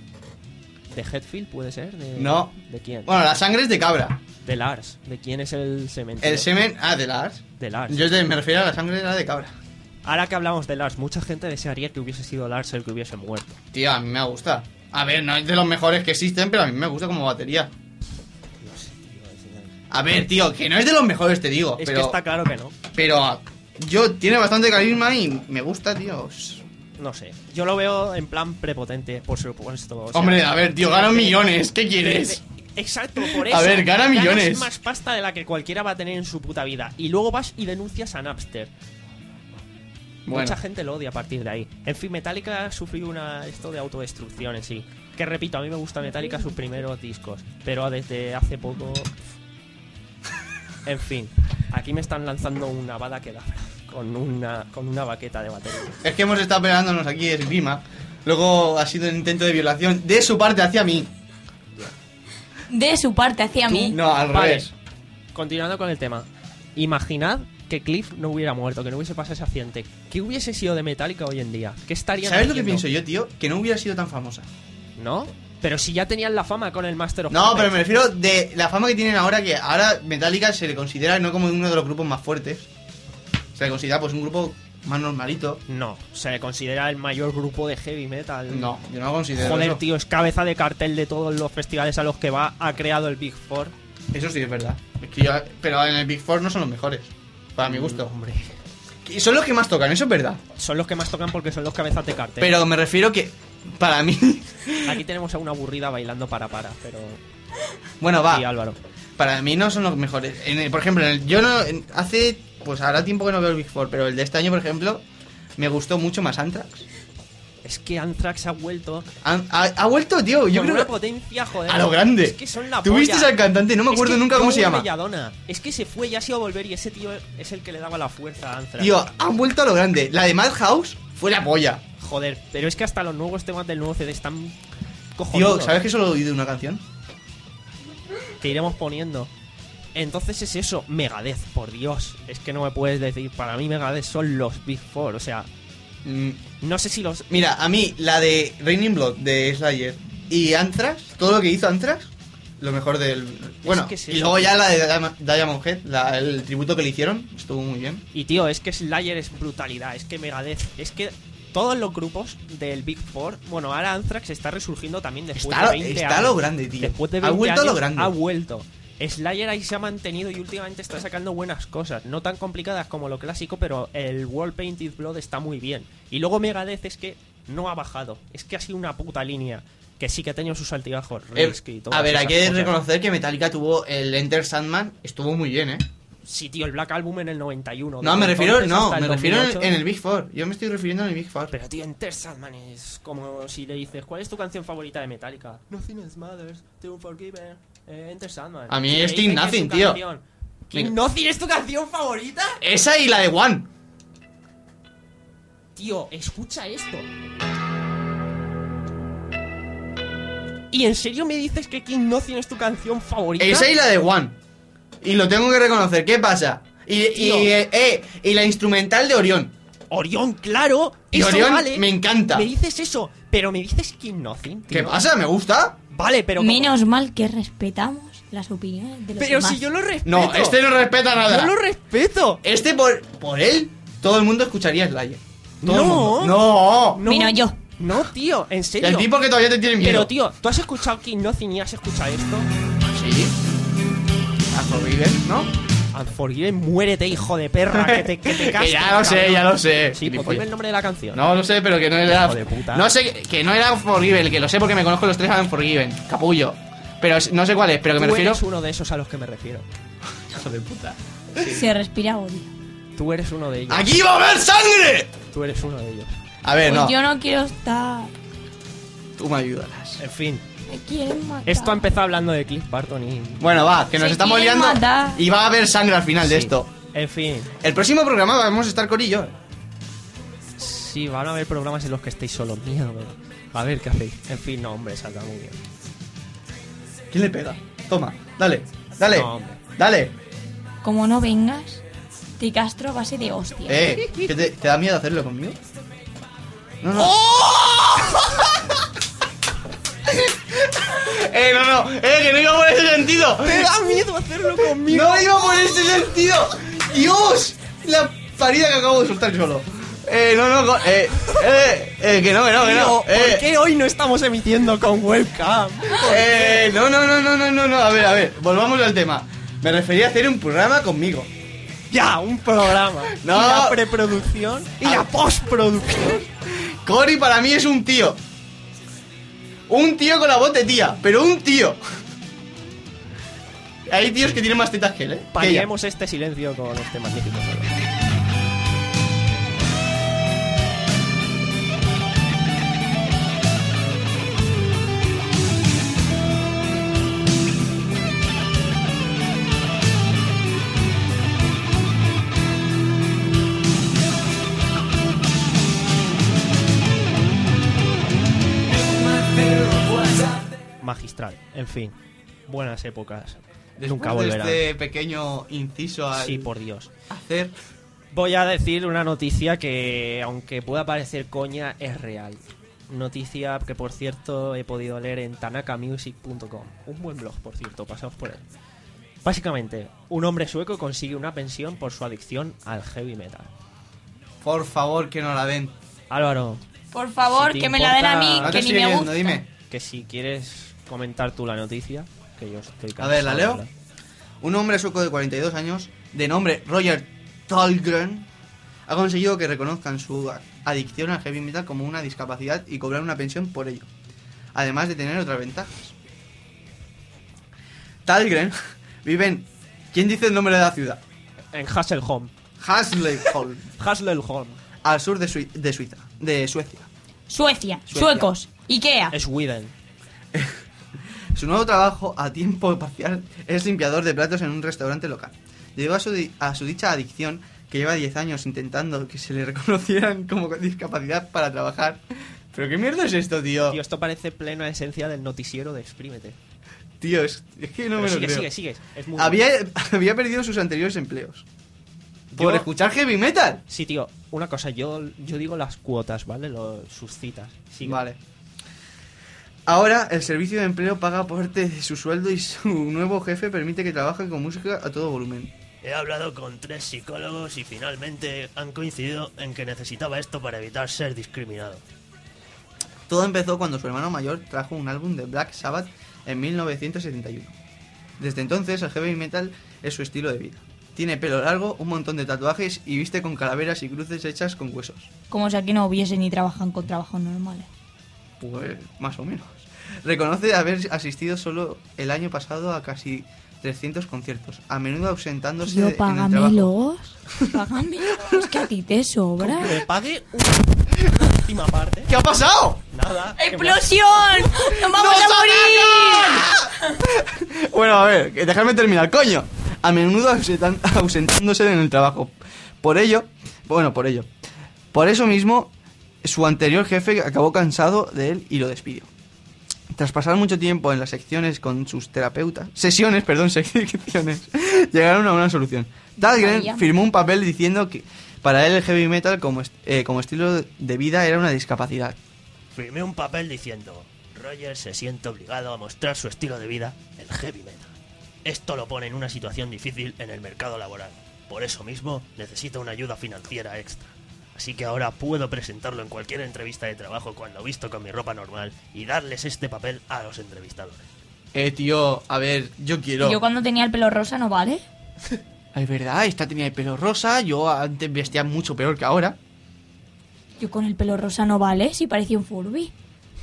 ¿De Hetfield puede ser? ¿De, No. ¿De quién? Bueno, la sangre es de cabra. De Lars. ¿De quién es el semen? El semen... Ah, de Lars. De Lars. Yo te- me refiero a la sangre de la de cabra. Ahora que hablamos de Lars, mucha gente desearía que hubiese sido Lars el que hubiese muerto. Tío, a mí me gusta. A ver, no es de los mejores que existen, pero a mí me gusta como batería. A ver, tío, que no es de los mejores, te digo. Es pero, que está claro que no. Pero yo tiene bastante carisma y me gusta, tío. No sé, yo lo veo en plan prepotente, por supuesto. O sea, Hombre, a ver, tío, gana millones, ¿qué quieres? Exacto, por eso. A ver, gana ganas millones. más pasta de la que cualquiera va a tener en su puta vida. Y luego vas y denuncias a Napster. Bueno. Mucha gente lo odia a partir de ahí. En fin, Metallica ha sufrido una, esto de autodestrucción en sí. Que repito, a mí me gusta Metallica sus primeros discos. Pero desde hace poco... En fin, aquí me están lanzando una bala que da con una, con una baqueta de batería. Es que hemos estado peleándonos aquí de esgrima. Luego ha sido un intento de violación de su parte hacia mí. De su parte hacia mí. No, al Vale, revés. continuando con el tema. Imaginad que Cliff no hubiera muerto, que no hubiese pasado ese accidente. ¿Qué hubiese sido de Metallica hoy en día? ¿Qué estaría ¿Sabes lo que pienso yo, tío? Que no hubiera sido tan famosa. ¿No? Pero si ya tenían la fama con el Master of No, Puppets. pero me refiero de la fama que tienen ahora, que ahora Metallica se le considera no como uno de los grupos más fuertes. Se le considera pues un grupo más normalito. No, se le considera el mayor grupo de heavy metal. No, yo no lo considero Joder, eso. tío, es cabeza de cartel de todos los festivales a los que va. Ha creado el Big Four. Eso sí es verdad. Es que yo- pero en el Big Four no son los mejores, para mi gusto. Hombre, Y son los que más tocan, eso es verdad. son los que más tocan porque son los cabezas de cartel. Pero me refiero que, para mí... Aquí tenemos a una aburrida bailando para para, pero... bueno, va. Sí, Álvaro. Para mí no son los mejores. En el- por ejemplo, en el- yo no... en- hace... Pues ahora tiempo que no veo el Big Four, pero el de este año, por ejemplo, me gustó mucho más Anthrax. Es que Anthrax ha vuelto Han- ha, ha vuelto, tío. Yo con creo una que... potencia, joder. A lo grande. Es que son la ¿Tuviste polla. al cantante? No me Es acuerdo que nunca cómo Joey se llama. Belladonna. Es que se fue y ha sido a volver y ese tío es el que le daba la fuerza a Anthrax. Tío, han vuelto a lo grande. La de Madhouse fue la polla. Joder, pero es que hasta los nuevos temas del nuevo C D están Tío, cojonudos. ¿sabes que solo he oído una canción? Que iremos poniendo. Entonces es eso, Megadeth, por Dios. Es que no me puedes decir, para mí Megadeth son los Big Four, o sea, Mm, no sé si los... mira, a mí la de Raining Blood de Slayer y Anthrax, todo lo que hizo Anthrax, lo mejor del... Bueno, que es y eso, luego tío. ya la de Diamond- Diamond Head, la- el tributo que le hicieron, estuvo muy bien. Y tío, es que Slayer es brutalidad, es que Megadeth, es que todos los grupos del Big Four, bueno, ahora Anthrax está resurgiendo también después Está, de veinte está años. lo grande, tío. Después de ha veinte vuelto a años, lo grande. ha vuelto. Slayer ahí se ha mantenido y últimamente está sacando buenas cosas. No tan complicadas como lo clásico, pero el World Painted Blood está muy bien. Y luego Megadeth es que no ha bajado. Es que ha sido una puta línea. Que sí que ha tenido sus altibajos. Eh, Risk y todas a ver, hay esas que cosas. reconocer que Metallica tuvo el Enter Sandman, estuvo muy bien, ¿eh? Sí, tío, el Black Album en el noventa y uno. No, Desde me refiero, entonces no, hasta el me refiero en, dos mil ocho. en el Big Four. Yo me estoy refiriendo en el Big Four. Pero tío, Enter Sandman es como si le dices, ¿cuál es tu canción favorita de Metallica? Nothing Else Matters, The Unforgiven, eh, Enter Sandman. A mí Y le es dicen King que Nothing, su tío. canción. ¿King Venga. Nothing es tu canción favorita? Esa y la de One. Tío, escucha esto. ¿Y en serio me dices que King Nothing es tu canción favorita? Esa y la de One. Y lo tengo que reconocer. ¿Qué pasa? Y, y, Tío. eh, eh, y la instrumental de Orión. Orión, claro. Y eso Orión vale. me encanta. Me dices eso, pero me dices King Nothing, tío. ¿Qué pasa? ¿Me gusta? Vale, pero... como- Menos mal que respetamos las opiniones de los Pero demás. si yo lo respeto. No, este no respeta nada. Yo lo respeto. Este por, por él, todo el mundo escucharía Slayer. Todo el No. mundo. No. No, Menos yo. No, tío, en serio. El tipo que todavía te tiene miedo. Pero, tío, ¿tú has escuchado King Nothing y has escuchado esto? Sí. Unforgiven, ¿no? Unforgiven, muérete, hijo de perra, que te, que te Que castres, ya lo sé, cabrón. ya lo sé. Sí, pues dime el nombre de la canción. No lo sé, pero que no era. Hijo de puta. No sé, que no era Unforgiven, que lo sé porque me conozco los tres a Unforgiven. Capullo. Pero no sé cuál es, pero que me Tú refiero. eres uno de esos a los que me refiero. Hijo de puta. Se respira odio. Tú eres uno de ellos. ¡Aquí va a haber sangre! Tú eres uno de ellos. A ver, Pues no. yo no quiero estar. Tú me ayudarás. En fin, Me quieren matar. esto ha empezado hablando de Cliff Barton y... Bueno, va, que nos Se estamos quieren liando. matar. Y va a haber sangre al final de Sí. esto. En fin, El próximo programa vamos a estar Corillo. sí, van a haber programas en los que estéis solos. Miedo, pero... A ver qué hacéis. En fin, no, hombre, saldrá muy bien. ¿Quién le pega? Toma, dale, dale, No, hombre. dale. Como no vengas, te castro a base de hostia. Eh, ¿qué te, ¿te da miedo hacerlo conmigo? No, no. eh, no, no, eh, que no iba por ese sentido. ¡Me da miedo hacerlo conmigo! No iba por ese sentido. Dios, la parida que acabo de soltar solo. Eh, no, no, co- eh, eh, eh, que no, que no, que no. Tío, ¿por Eh, qué hoy no estamos emitiendo con webcam? eh, no, no, no, no, no, no, no, a ver, a ver, volvamos al tema. Me refería a hacer un programa conmigo. Ya, un programa. No. Y la preproducción y la postproducción. Cory para mí es un tío. Un tío con la voz de tía, pero un tío. Hay tíos que tienen más tetas que él, ¿eh? Que ella. Paliemos este silencio con este magnífico solo. Magistral, en fin, buenas épocas. Después Nunca de volverán. este pequeño inciso al Sí, por Dios. hacer... Voy a decir una noticia que, aunque pueda parecer coña, es real. Noticia que, por cierto, he podido leer en tanaka music punto com. Un buen blog, por cierto, pasaos por él. Básicamente, un hombre sueco consigue una pensión por su adicción al heavy metal. Por favor, que no la den. Álvaro, Por favor, Si te que me la den a mí, importa- No te que ni estoy me viendo, gusta. dime. que si quieres comentar tú la noticia, que yo estoy A cansado. ver, ¿la leo? hablar. Un hombre sueco de cuarenta y dos años, de nombre Roger Dahlgren, ha conseguido que reconozcan su adicción al heavy metal como una discapacidad y cobrar una pensión por ello, además de tener otras ventajas. Dahlgren vive en... ¿Quién dice el nombre de la ciudad? En Hasselholm. Hasleholm, Hasselholm. al sur de, Sui- de Suiza, de Suecia. Suecia, Suecia. suecos, Ikea. Sweden. Su nuevo trabajo a tiempo parcial es limpiador de platos en un restaurante local. Debido a su, di- a su dicha adicción, que lleva diez años intentando que se le reconocieran como con discapacidad para trabajar. ¿Pero qué mierda es esto, tío? Tío, esto parece plena esencia del noticiero de Exprímete. Tío, es, es que no Pero me lo sigue, creo. sigue, sigue. Es muy Había, bueno. había perdido sus anteriores empleos. Por Yo- escuchar heavy metal. Sí, tío, una cosa, yo, yo digo las cuotas, ¿vale? Lo- sus citas. Sigue. Vale. Ahora, el servicio de empleo paga parte de su sueldo y su nuevo jefe permite que trabaje con música a todo volumen. He hablado con tres psicólogos y finalmente han coincidido en que necesitaba esto para evitar ser discriminado. Todo empezó cuando su hermano mayor trajo un álbum de Black Sabbath en mil novecientos setenta y uno. Desde entonces, el heavy metal es su estilo de vida. Tiene pelo largo, un montón de tatuajes y viste con calaveras y cruces hechas con huesos. Como si aquí no hubiesen ni trabajan con trabajos normales. Pues más o menos. Reconoce haber asistido solo el año pasado a casi trescientos conciertos, a menudo ausentándose Tío, de- en el trabajo. págamelos. Págamelos, que a ti te sobra. Que me pague una última parte. ¿Qué ha pasado? Nada. que me- ¡Explosión! ¡Nos vamos a morir! Bueno, a ver, que dejadme terminar, coño. A menudo ausentan- ausentándose en el trabajo. Por ello, bueno, por ello. Por eso mismo, su anterior jefe acabó cansado de él y lo despidió. Tras pasar mucho tiempo en las secciones con sus terapeutas, sesiones, perdón, secciones, llegaron a una solución. Dahlgren Vaya. firmó un papel diciendo que para él el heavy metal como, est- eh, como estilo de vida era una discapacidad. Firmé un papel diciendo, Roger se siente obligado a mostrar su estilo de vida, el heavy metal. Esto lo pone en una situación difícil en el mercado laboral. Por eso mismo necesita una ayuda financiera extra. Así que ahora puedo presentarlo en cualquier entrevista de trabajo cuando visto con mi ropa normal y darles este papel a los entrevistadores. Eh, tío, a ver, yo quiero... Yo cuando tenía el pelo rosa, ¿no vale? Es verdad, esta tenía el pelo rosa, yo antes vestía mucho peor que ahora. Yo con el pelo rosa no vale, si parecía un Furby.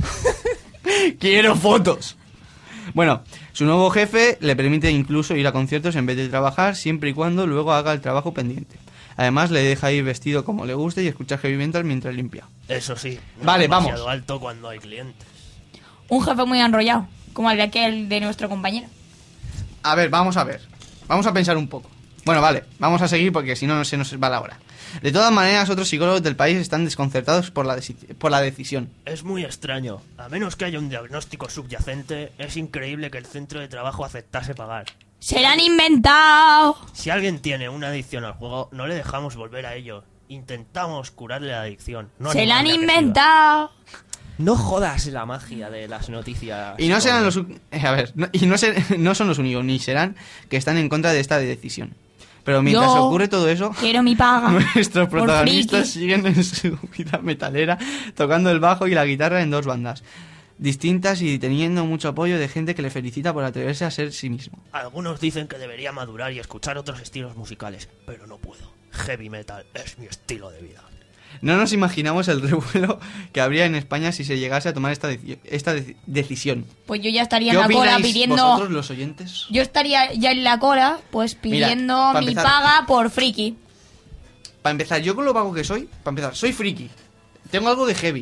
¡Quiero fotos! Bueno, su nuevo jefe le permite incluso ir a conciertos en vez de trabajar, siempre y cuando luego haga el trabajo pendiente. Además, le deja ir vestido como le guste y escuchar heavy metal mientras limpia. Eso sí, no Vale, es demasiado vamos. alto cuando hay clientes. Un jefe muy enrollado, como el de aquel de nuestro compañero. A ver, vamos a ver. Vamos a pensar un poco. Bueno, vale, vamos a seguir porque si no, no se nos va la hora. De todas maneras, otros psicólogos del país están desconcertados por la, deci- por la decisión. Es muy extraño. A menos que haya un diagnóstico subyacente, es increíble que el centro de trabajo aceptase pagar. ¡Se la han inventado! Si alguien tiene una adicción al juego, no le dejamos volver a ello. Intentamos curarle la adicción. No ¡Se la han animarle a que siga. inventado! No jodas la magia de las noticias. Y no serán coño. los u- eh, a ver, no- y no, ser- no son los únicos, ni serán que están en contra de esta decisión. Pero mientras Yo ocurre todo eso, quiero mi paga. nuestros Por protagonistas friki. siguen en su vida metalera, tocando el bajo y la guitarra en dos bandas. distintas y teniendo mucho apoyo de gente que le felicita por atreverse a ser sí mismo. Algunos dicen que debería madurar y escuchar otros estilos musicales, pero no puedo. Heavy metal es mi estilo de vida. No nos imaginamos el revuelo que habría en España si se llegase a tomar esta, deci- esta de- decisión. Pues yo ya estaría ¿Qué en la cola opináis pidiendo... vosotros, los oyentes? Yo estaría ya en la cola, pues Mira, pidiendo pa' mi empezar- paga por friki. Para empezar, yo con lo vago que soy, para empezar, soy friki. Tengo algo de heavy.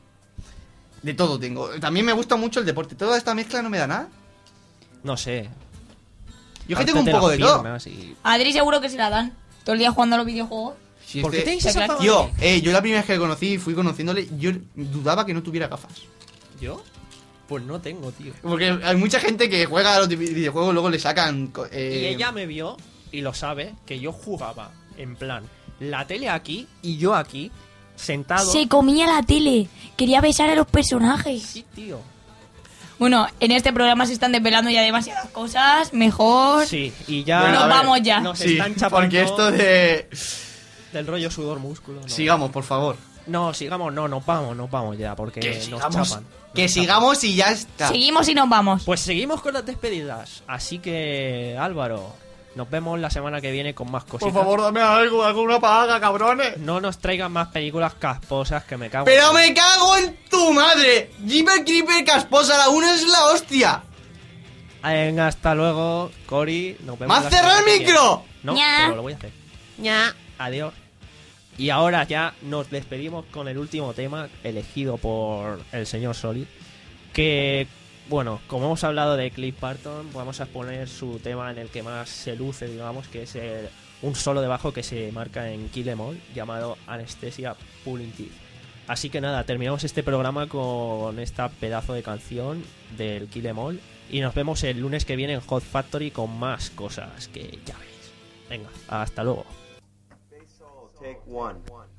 De todo tengo. También me gusta mucho el deporte. Toda esta mezcla no me da nada. No sé. Yo es que tengo un Pártete poco las de todo. piernas y- A Adri seguro que se la dan. Todo el día jugando a los videojuegos. Si ¿Por qué este- tenéis esa fama Yo, de- eh, yo la primera vez que le conocí y fui conociéndole, yo dudaba que no tuviera gafas. ¿Yo? Pues no tengo, tío. Porque hay mucha gente que juega a los vi- videojuegos, luego le sacan... co- eh, Y ella me vio, y lo sabe, que yo jugaba, en plan, la tele aquí y yo aquí, sentado. Se comía la tele. Quería besar a los personajes. Sí, tío. Bueno, en este programa se están desvelando ya demasiadas cosas. Mejor... Sí, y ya... Bueno, Nos a ver, vamos ya. Nos Sí, están chapando porque esto de... del rollo sudor músculo. No. Sigamos, por favor. No, sigamos, no, nos vamos, nos vamos ya, porque Que nos sigamos, chapan. que nos chapan. sigamos y ya está. Seguimos y nos vamos. Pues seguimos con las despedidas. Así que, Álvaro, nos vemos la semana que viene con más cositas. dame algo, alguna paga, cabrones. No nos traigan más películas casposas que me cago. ¡Pero me cago en tu madre! Jeepers Creeper Casposa, la uno es la hostia. Venga, hasta luego, Cory. Nos vemos. ¡Me has la cerrado semana el que viene. micro! No, Ña. pero lo voy a hacer. Ya. Adiós. Y ahora ya nos despedimos con el último tema elegido por el señor Solid. Que, bueno, como hemos hablado de Cliff Barton, vamos a exponer su tema en el que más se luce, digamos, que es el- un solo de bajo que se marca en Kill Em All, llamado Anesthesia Pulling Teeth. Así que nada, terminamos este programa con esta pedazo de canción del Kill Em All. Y nos vemos el lunes que viene en Hot Factory con más cosas que ya veréis. Venga, hasta luego. Take one.